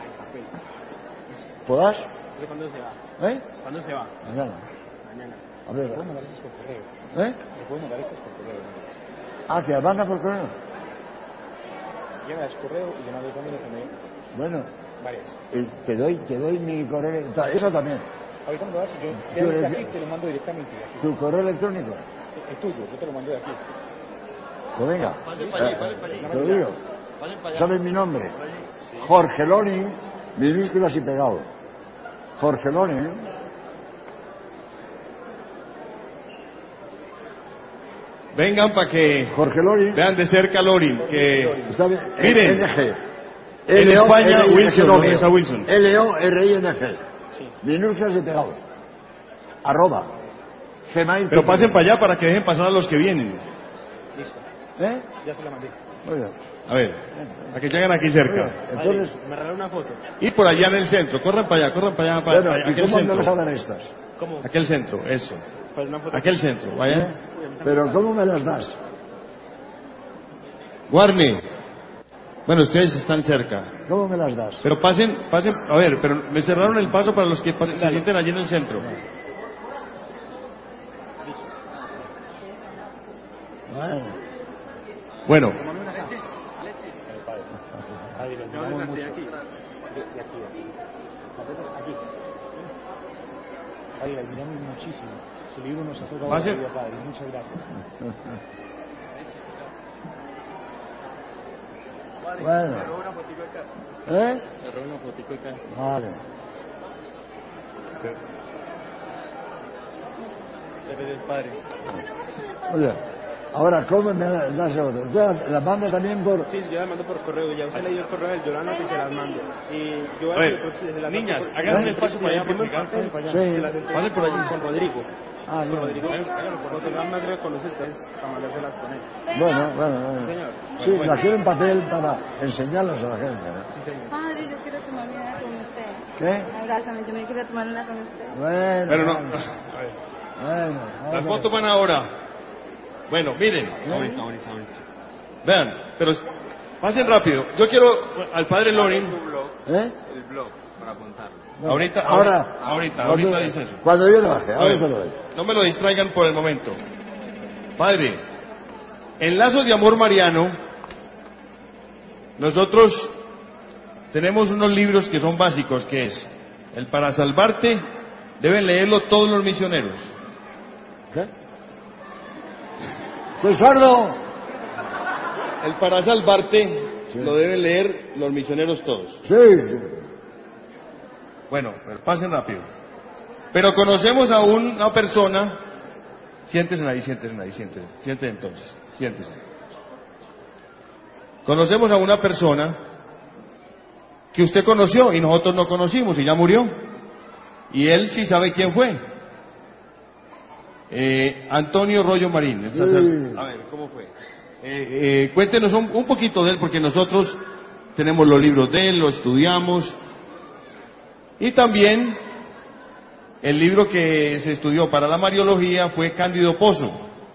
Speaker 6: ¿Podás?
Speaker 8: ¿Cuándo se va?
Speaker 6: ¿Eh?
Speaker 8: ¿Cuándo se va?
Speaker 6: Mañana.
Speaker 8: Mañana.
Speaker 6: A ver.
Speaker 8: ¿Le puedo mandar esas por correo?
Speaker 6: ¿Eh?
Speaker 8: ¿Le puedo mandar esas por correo?
Speaker 6: Ah, que las manda por correo.
Speaker 8: Si llevas correo y yo no doy también también.
Speaker 6: Bueno,
Speaker 8: Varias.
Speaker 6: eh, te doy, te doy mi correo. ta- Eso también.
Speaker 8: Ahorita me lo das y yo
Speaker 6: Yo
Speaker 8: te
Speaker 6: le-
Speaker 8: aquí te lo mando directamente de aquí.
Speaker 6: ¿Tu correo electrónico?
Speaker 8: El tuyo, yo te lo mando de aquí.
Speaker 6: Pues venga.
Speaker 7: Pasen para allí, pasen para allí.
Speaker 6: Te lo digo. ¿Sabes mi nombre? Jorge Loring, minúsculas y pegado. Jorge Loring.
Speaker 7: Vengan para que
Speaker 6: Jorge Loring.
Speaker 7: vean de cerca a Lorin. Que...
Speaker 6: Está bien.
Speaker 7: Miren.
Speaker 6: N G.
Speaker 7: En
Speaker 6: L O
Speaker 7: España,
Speaker 6: R I N G,
Speaker 7: Wilson, ¿dónde está Wilson?
Speaker 6: L O R I N G. Minúsculas y pegado. Arroba. Gmail.
Speaker 7: Pero pasen para allá para que dejen pasar a los que vienen.
Speaker 8: Listo.
Speaker 6: ¿Eh?
Speaker 8: Ya se la mandé.
Speaker 6: Muy bien.
Speaker 7: A ver, a que lleguen aquí cerca.
Speaker 6: Entonces,
Speaker 8: Me regaló una foto.
Speaker 7: Y por allá en el centro, corran para allá, corran para allá, para
Speaker 6: bueno,
Speaker 7: para
Speaker 6: ¿y
Speaker 7: aquel
Speaker 6: cómo me vas a
Speaker 7: centro.
Speaker 6: dar estas?
Speaker 8: ¿Cómo?
Speaker 7: Aquel centro, eso.
Speaker 8: Pues una foto.
Speaker 7: Aquel centro, vaya.
Speaker 6: ¿Eh? Pero ¿cómo me las das?
Speaker 7: Guarne. Bueno, ustedes están cerca.
Speaker 6: ¿Cómo me las das?
Speaker 7: Pero pasen, pasen, a ver, pero me cerraron el paso para los que pasen- se sienten allí en el centro.
Speaker 6: Bueno,
Speaker 7: Bueno,
Speaker 8: Ahí lo admiramos mucho. De aquí. De aquí, aquí. Las fotos aquí. Ahí lo admiramos muchísimo. Su libro nos ha tocado
Speaker 7: Pase.
Speaker 8: la vida, padre. Muchas gracias.
Speaker 6: bueno. ¿Eh?
Speaker 8: Te robo una fotico acá.
Speaker 6: Vale.
Speaker 8: Eres padre.
Speaker 6: Oye, ahora, ¿cómo me das otro? ¿Usted las manda también por...?
Speaker 8: Sí, yo las mando por correo. Ya usted leyó el correo del Yolanda y se las mando. Y yo
Speaker 7: a ver, niñas, hagan un espacio para allá, para explicar.
Speaker 6: Sí.
Speaker 7: Pasen por allí.
Speaker 8: Con Rodrigo.
Speaker 6: Ah,
Speaker 8: Con
Speaker 6: bien.
Speaker 8: Rodrigo. Porque no me atrevo a conocer, entonces, para mandárselas con él.
Speaker 6: Bueno, bueno, bueno.
Speaker 8: Señor.
Speaker 6: Sí, la quiero en papel para enseñarlas a la gente, ¿no?
Speaker 8: Sí, señor.
Speaker 9: Padre, yo quiero tomar una con usted.
Speaker 6: ¿Qué?
Speaker 9: Abrázame, yo me quiero tomar una con usted.
Speaker 6: Bueno,
Speaker 7: Pero no,
Speaker 6: bueno.
Speaker 7: a ver,
Speaker 6: Bueno,
Speaker 7: las
Speaker 6: vamos.
Speaker 7: fotos van ahora. Bueno, miren. Ahorita, ahorita, ahorita. Vean, pero pasen rápido. Yo quiero al padre Lorin.
Speaker 6: ¿Eh?
Speaker 8: El blog, para apuntarlo.
Speaker 6: Bueno,
Speaker 7: Ahorita,
Speaker 6: ahora,
Speaker 7: ahorita,
Speaker 6: cuando-
Speaker 7: ahorita dice eso.
Speaker 6: Cuando yo le baje,
Speaker 7: A
Speaker 6: ahora
Speaker 7: ver,
Speaker 6: te lo doy.
Speaker 7: no me lo distraigan por el momento. Padre, en Lazos de Amor Mariano, nosotros tenemos unos libros que son básicos, que es el Para Salvarte, deben leerlo todos los misioneros.
Speaker 6: ¿Qué? ¡Estoy sordo!
Speaker 7: El Para Salvarte
Speaker 6: Sí.
Speaker 7: lo deben leer los misioneros todos.
Speaker 6: Sí, sí.
Speaker 7: Bueno, pero pasen rápido. Pero conocemos a una persona. Siéntese ahí, siéntese ahí, siéntese. Siéntese entonces, siéntese. Conocemos a una persona que usted conoció y nosotros no conocimos y ya murió. Y él sí sabe quién fue. Eh, Antonio Rollo Marín. el sacer-
Speaker 6: Sí.
Speaker 7: A ver, ¿cómo fue? Eh, eh, cuéntenos un, un poquito de él, porque nosotros tenemos los libros de él, lo estudiamos. Y también el libro que se estudió para la Mariología fue Cándido Pozo.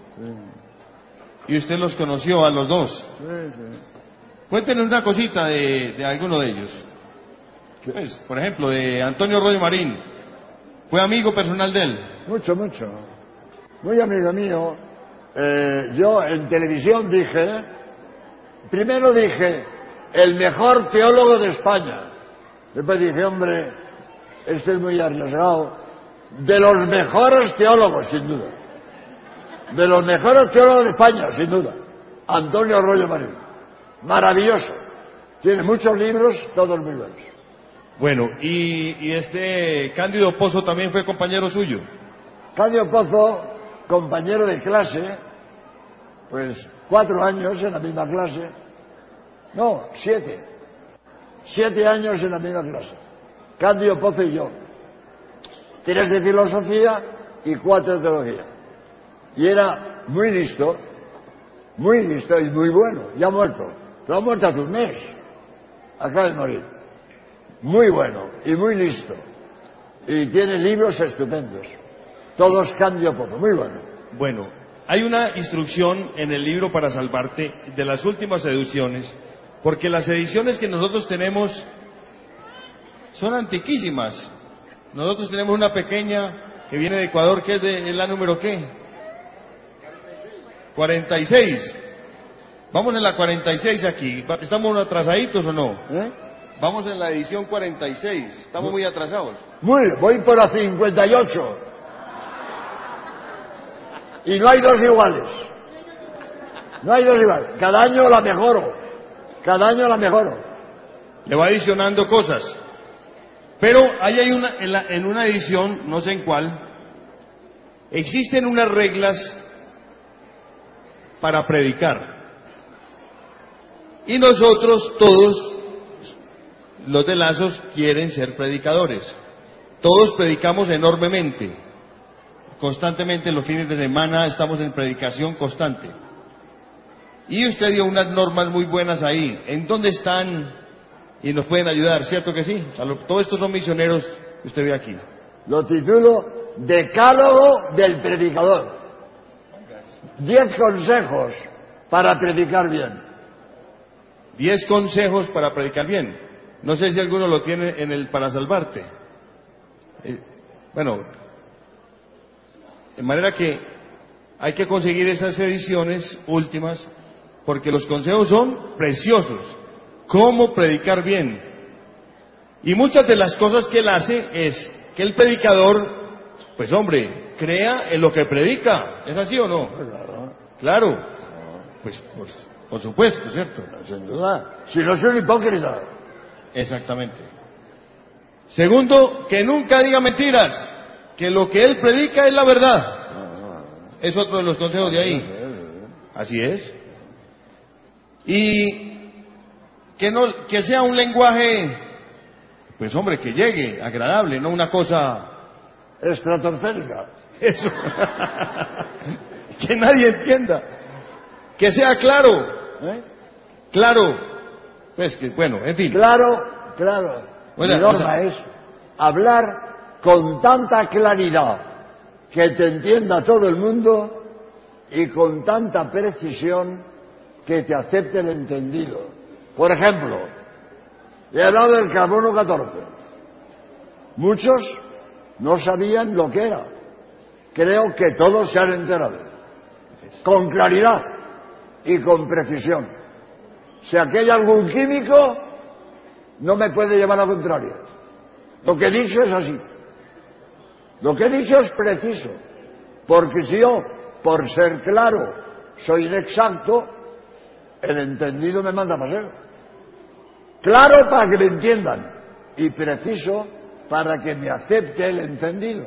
Speaker 7: Y usted los conoció a los dos.
Speaker 6: Sí, sí.
Speaker 7: Cuéntenos una cosita de, de alguno de ellos. Pues, por ejemplo, de Antonio Rollo Marín. ¿Fue amigo personal de él?
Speaker 6: Mucho, mucho. Muy amigo mío. Eh, yo en televisión dije, primero dije, el mejor teólogo de España. Después dije, hombre, este es muy arriesgado. De los mejores teólogos, sin duda. De los mejores teólogos de España, sin duda. Antonio Rollo Marín. Maravilloso. Tiene muchos libros, todos muy buenos.
Speaker 7: Bueno, y, y este Cándido Pozo también fue compañero suyo.
Speaker 6: Cándido Pozo compañero de clase, pues cuatro años en la misma clase, no, siete, siete años en la misma clase, Cándido Pozo y yo, tres de filosofía y cuatro de teología, y era muy listo, muy listo y muy bueno, ya muerto, lo ha muerto hace un mes, acaba de morir, muy bueno y muy listo, y tiene libros estupendos, todos Cándido Pozo, muy bueno.
Speaker 7: Bueno, hay una instrucción en el libro Para Salvarte de las últimas ediciones, porque las ediciones que nosotros tenemos son antiquísimas. Nosotros tenemos una pequeña que viene de Ecuador, que es de es la número ¿qué? cuarenta y seis. Vamos en la cuarenta y seis aquí. ¿Estamos atrasaditos o no?
Speaker 6: ¿Eh?
Speaker 7: Vamos en la edición cuarenta y seis. Estamos muy atrasados.
Speaker 6: Muy, voy por la cincuenta y ocho. Y no hay dos iguales. No hay dos iguales. Cada año la mejoro. Cada año la mejoro.
Speaker 7: Le va adicionando cosas. Pero ahí hay una, en, la, en una edición, no sé en cuál, existen unas reglas para predicar. Y nosotros todos, los de Lazos, quieren ser predicadores. Todos predicamos enormemente. Constantemente los fines de semana estamos en predicación constante. Y usted dio unas normas muy buenas ahí. ¿En dónde están? Y nos pueden ayudar, ¿cierto que sí? O sea, todos estos son misioneros que usted ve aquí.
Speaker 6: Lo titulo Decálogo del Predicador. Diez consejos para predicar bien.
Speaker 7: Diez consejos para predicar bien. No sé si alguno lo tiene en el Para Salvarte. Eh, bueno, de manera que hay que conseguir esas ediciones últimas, porque los consejos son preciosos. Cómo predicar bien. Y muchas de las cosas que él hace es que el predicador, pues hombre, crea en lo que predica. ¿Es así o no?
Speaker 6: Claro.
Speaker 7: Claro. Pues por, por supuesto, ¿cierto?
Speaker 6: Sin duda. Si no soy un hipócrita.
Speaker 7: Exactamente. Segundo, que nunca diga mentiras. Que lo que él predica es la verdad. Es otro de los consejos de ahí. Así es. Y que no, que sea un lenguaje, pues hombre, que llegue, agradable, no una cosa
Speaker 6: estratosférica.
Speaker 7: Eso. Que nadie entienda. Que sea claro.
Speaker 6: ¿Eh?
Speaker 7: Claro. Pues que, bueno, en fin.
Speaker 6: Claro, claro.
Speaker 7: Bueno,
Speaker 6: Mi norma
Speaker 7: o sea,
Speaker 6: es hablar con tanta claridad que te entienda todo el mundo y con tanta precisión que te acepte el entendido. Por ejemplo, he hablado del carbono catorce. Muchos no sabían lo que era. Creo que todos se han enterado. Con claridad y con precisión. Si aquí hay algún químico, no me puede llevar a contrario. Lo que he dicho es así. Lo que he dicho es preciso. Porque si yo, por ser claro, soy inexacto, el entendido me manda paseo. Claro para que me entiendan y preciso para que me acepte el entendido.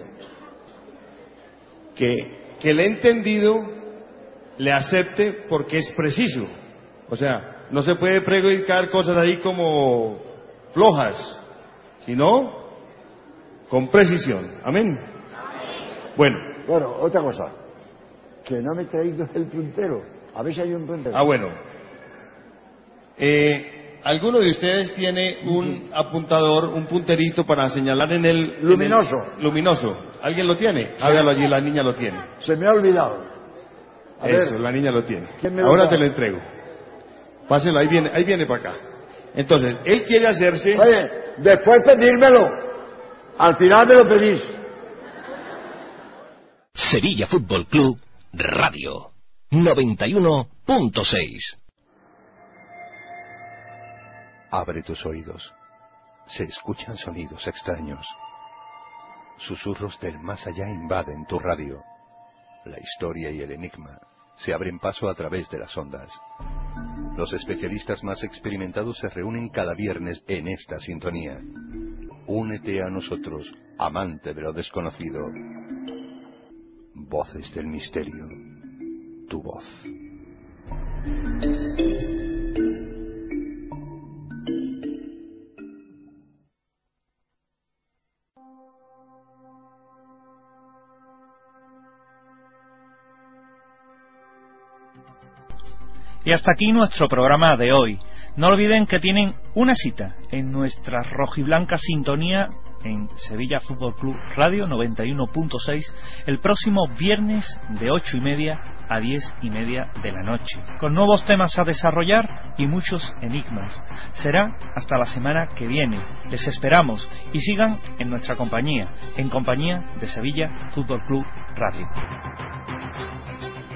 Speaker 7: Que, que el entendido le acepte porque es preciso. O sea, no se puede predicar cosas ahí como flojas, sino con precisión. Amén. Bueno.
Speaker 6: Bueno, otra cosa. Que no me he traído el puntero. A ver si hay un puntero.
Speaker 7: Ah, bueno. Eh... ¿Alguno de ustedes tiene un apuntador, un punterito para señalar en el...
Speaker 6: Luminoso.
Speaker 7: En el, luminoso. ¿Alguien lo tiene? Hágalo allí, la niña lo tiene.
Speaker 6: Se me ha olvidado. A
Speaker 7: Eso,
Speaker 6: ver,
Speaker 7: la niña lo tiene.
Speaker 6: ¿quién me
Speaker 7: Ahora
Speaker 6: lo
Speaker 7: te lo entrego. Páselo, ahí viene, ahí viene para acá. Entonces, él quiere hacerse...
Speaker 6: Oye, después pedírmelo. Al final me lo pedís.
Speaker 3: Sevilla Fútbol Club Radio noventa y uno punto seis.
Speaker 5: Abre tus oídos. Se escuchan sonidos extraños. Susurros del más allá invaden tu radio. La historia y el enigma se abren paso a través de las ondas. Los especialistas más experimentados se reúnen cada viernes en esta sintonía. Únete a nosotros, amante de lo desconocido. Voces del Misterio, tu voz.
Speaker 4: Y hasta aquí nuestro programa de hoy. No olviden que tienen una cita en nuestra rojiblanca sintonía en Sevilla Fútbol Club Radio noventa y uno punto seis el próximo viernes de ocho y media a diez y media de la noche, con nuevos temas a desarrollar y muchos enigmas. Será hasta la semana que viene. Les esperamos y sigan en nuestra compañía, en compañía de Sevilla Fútbol Club Radio.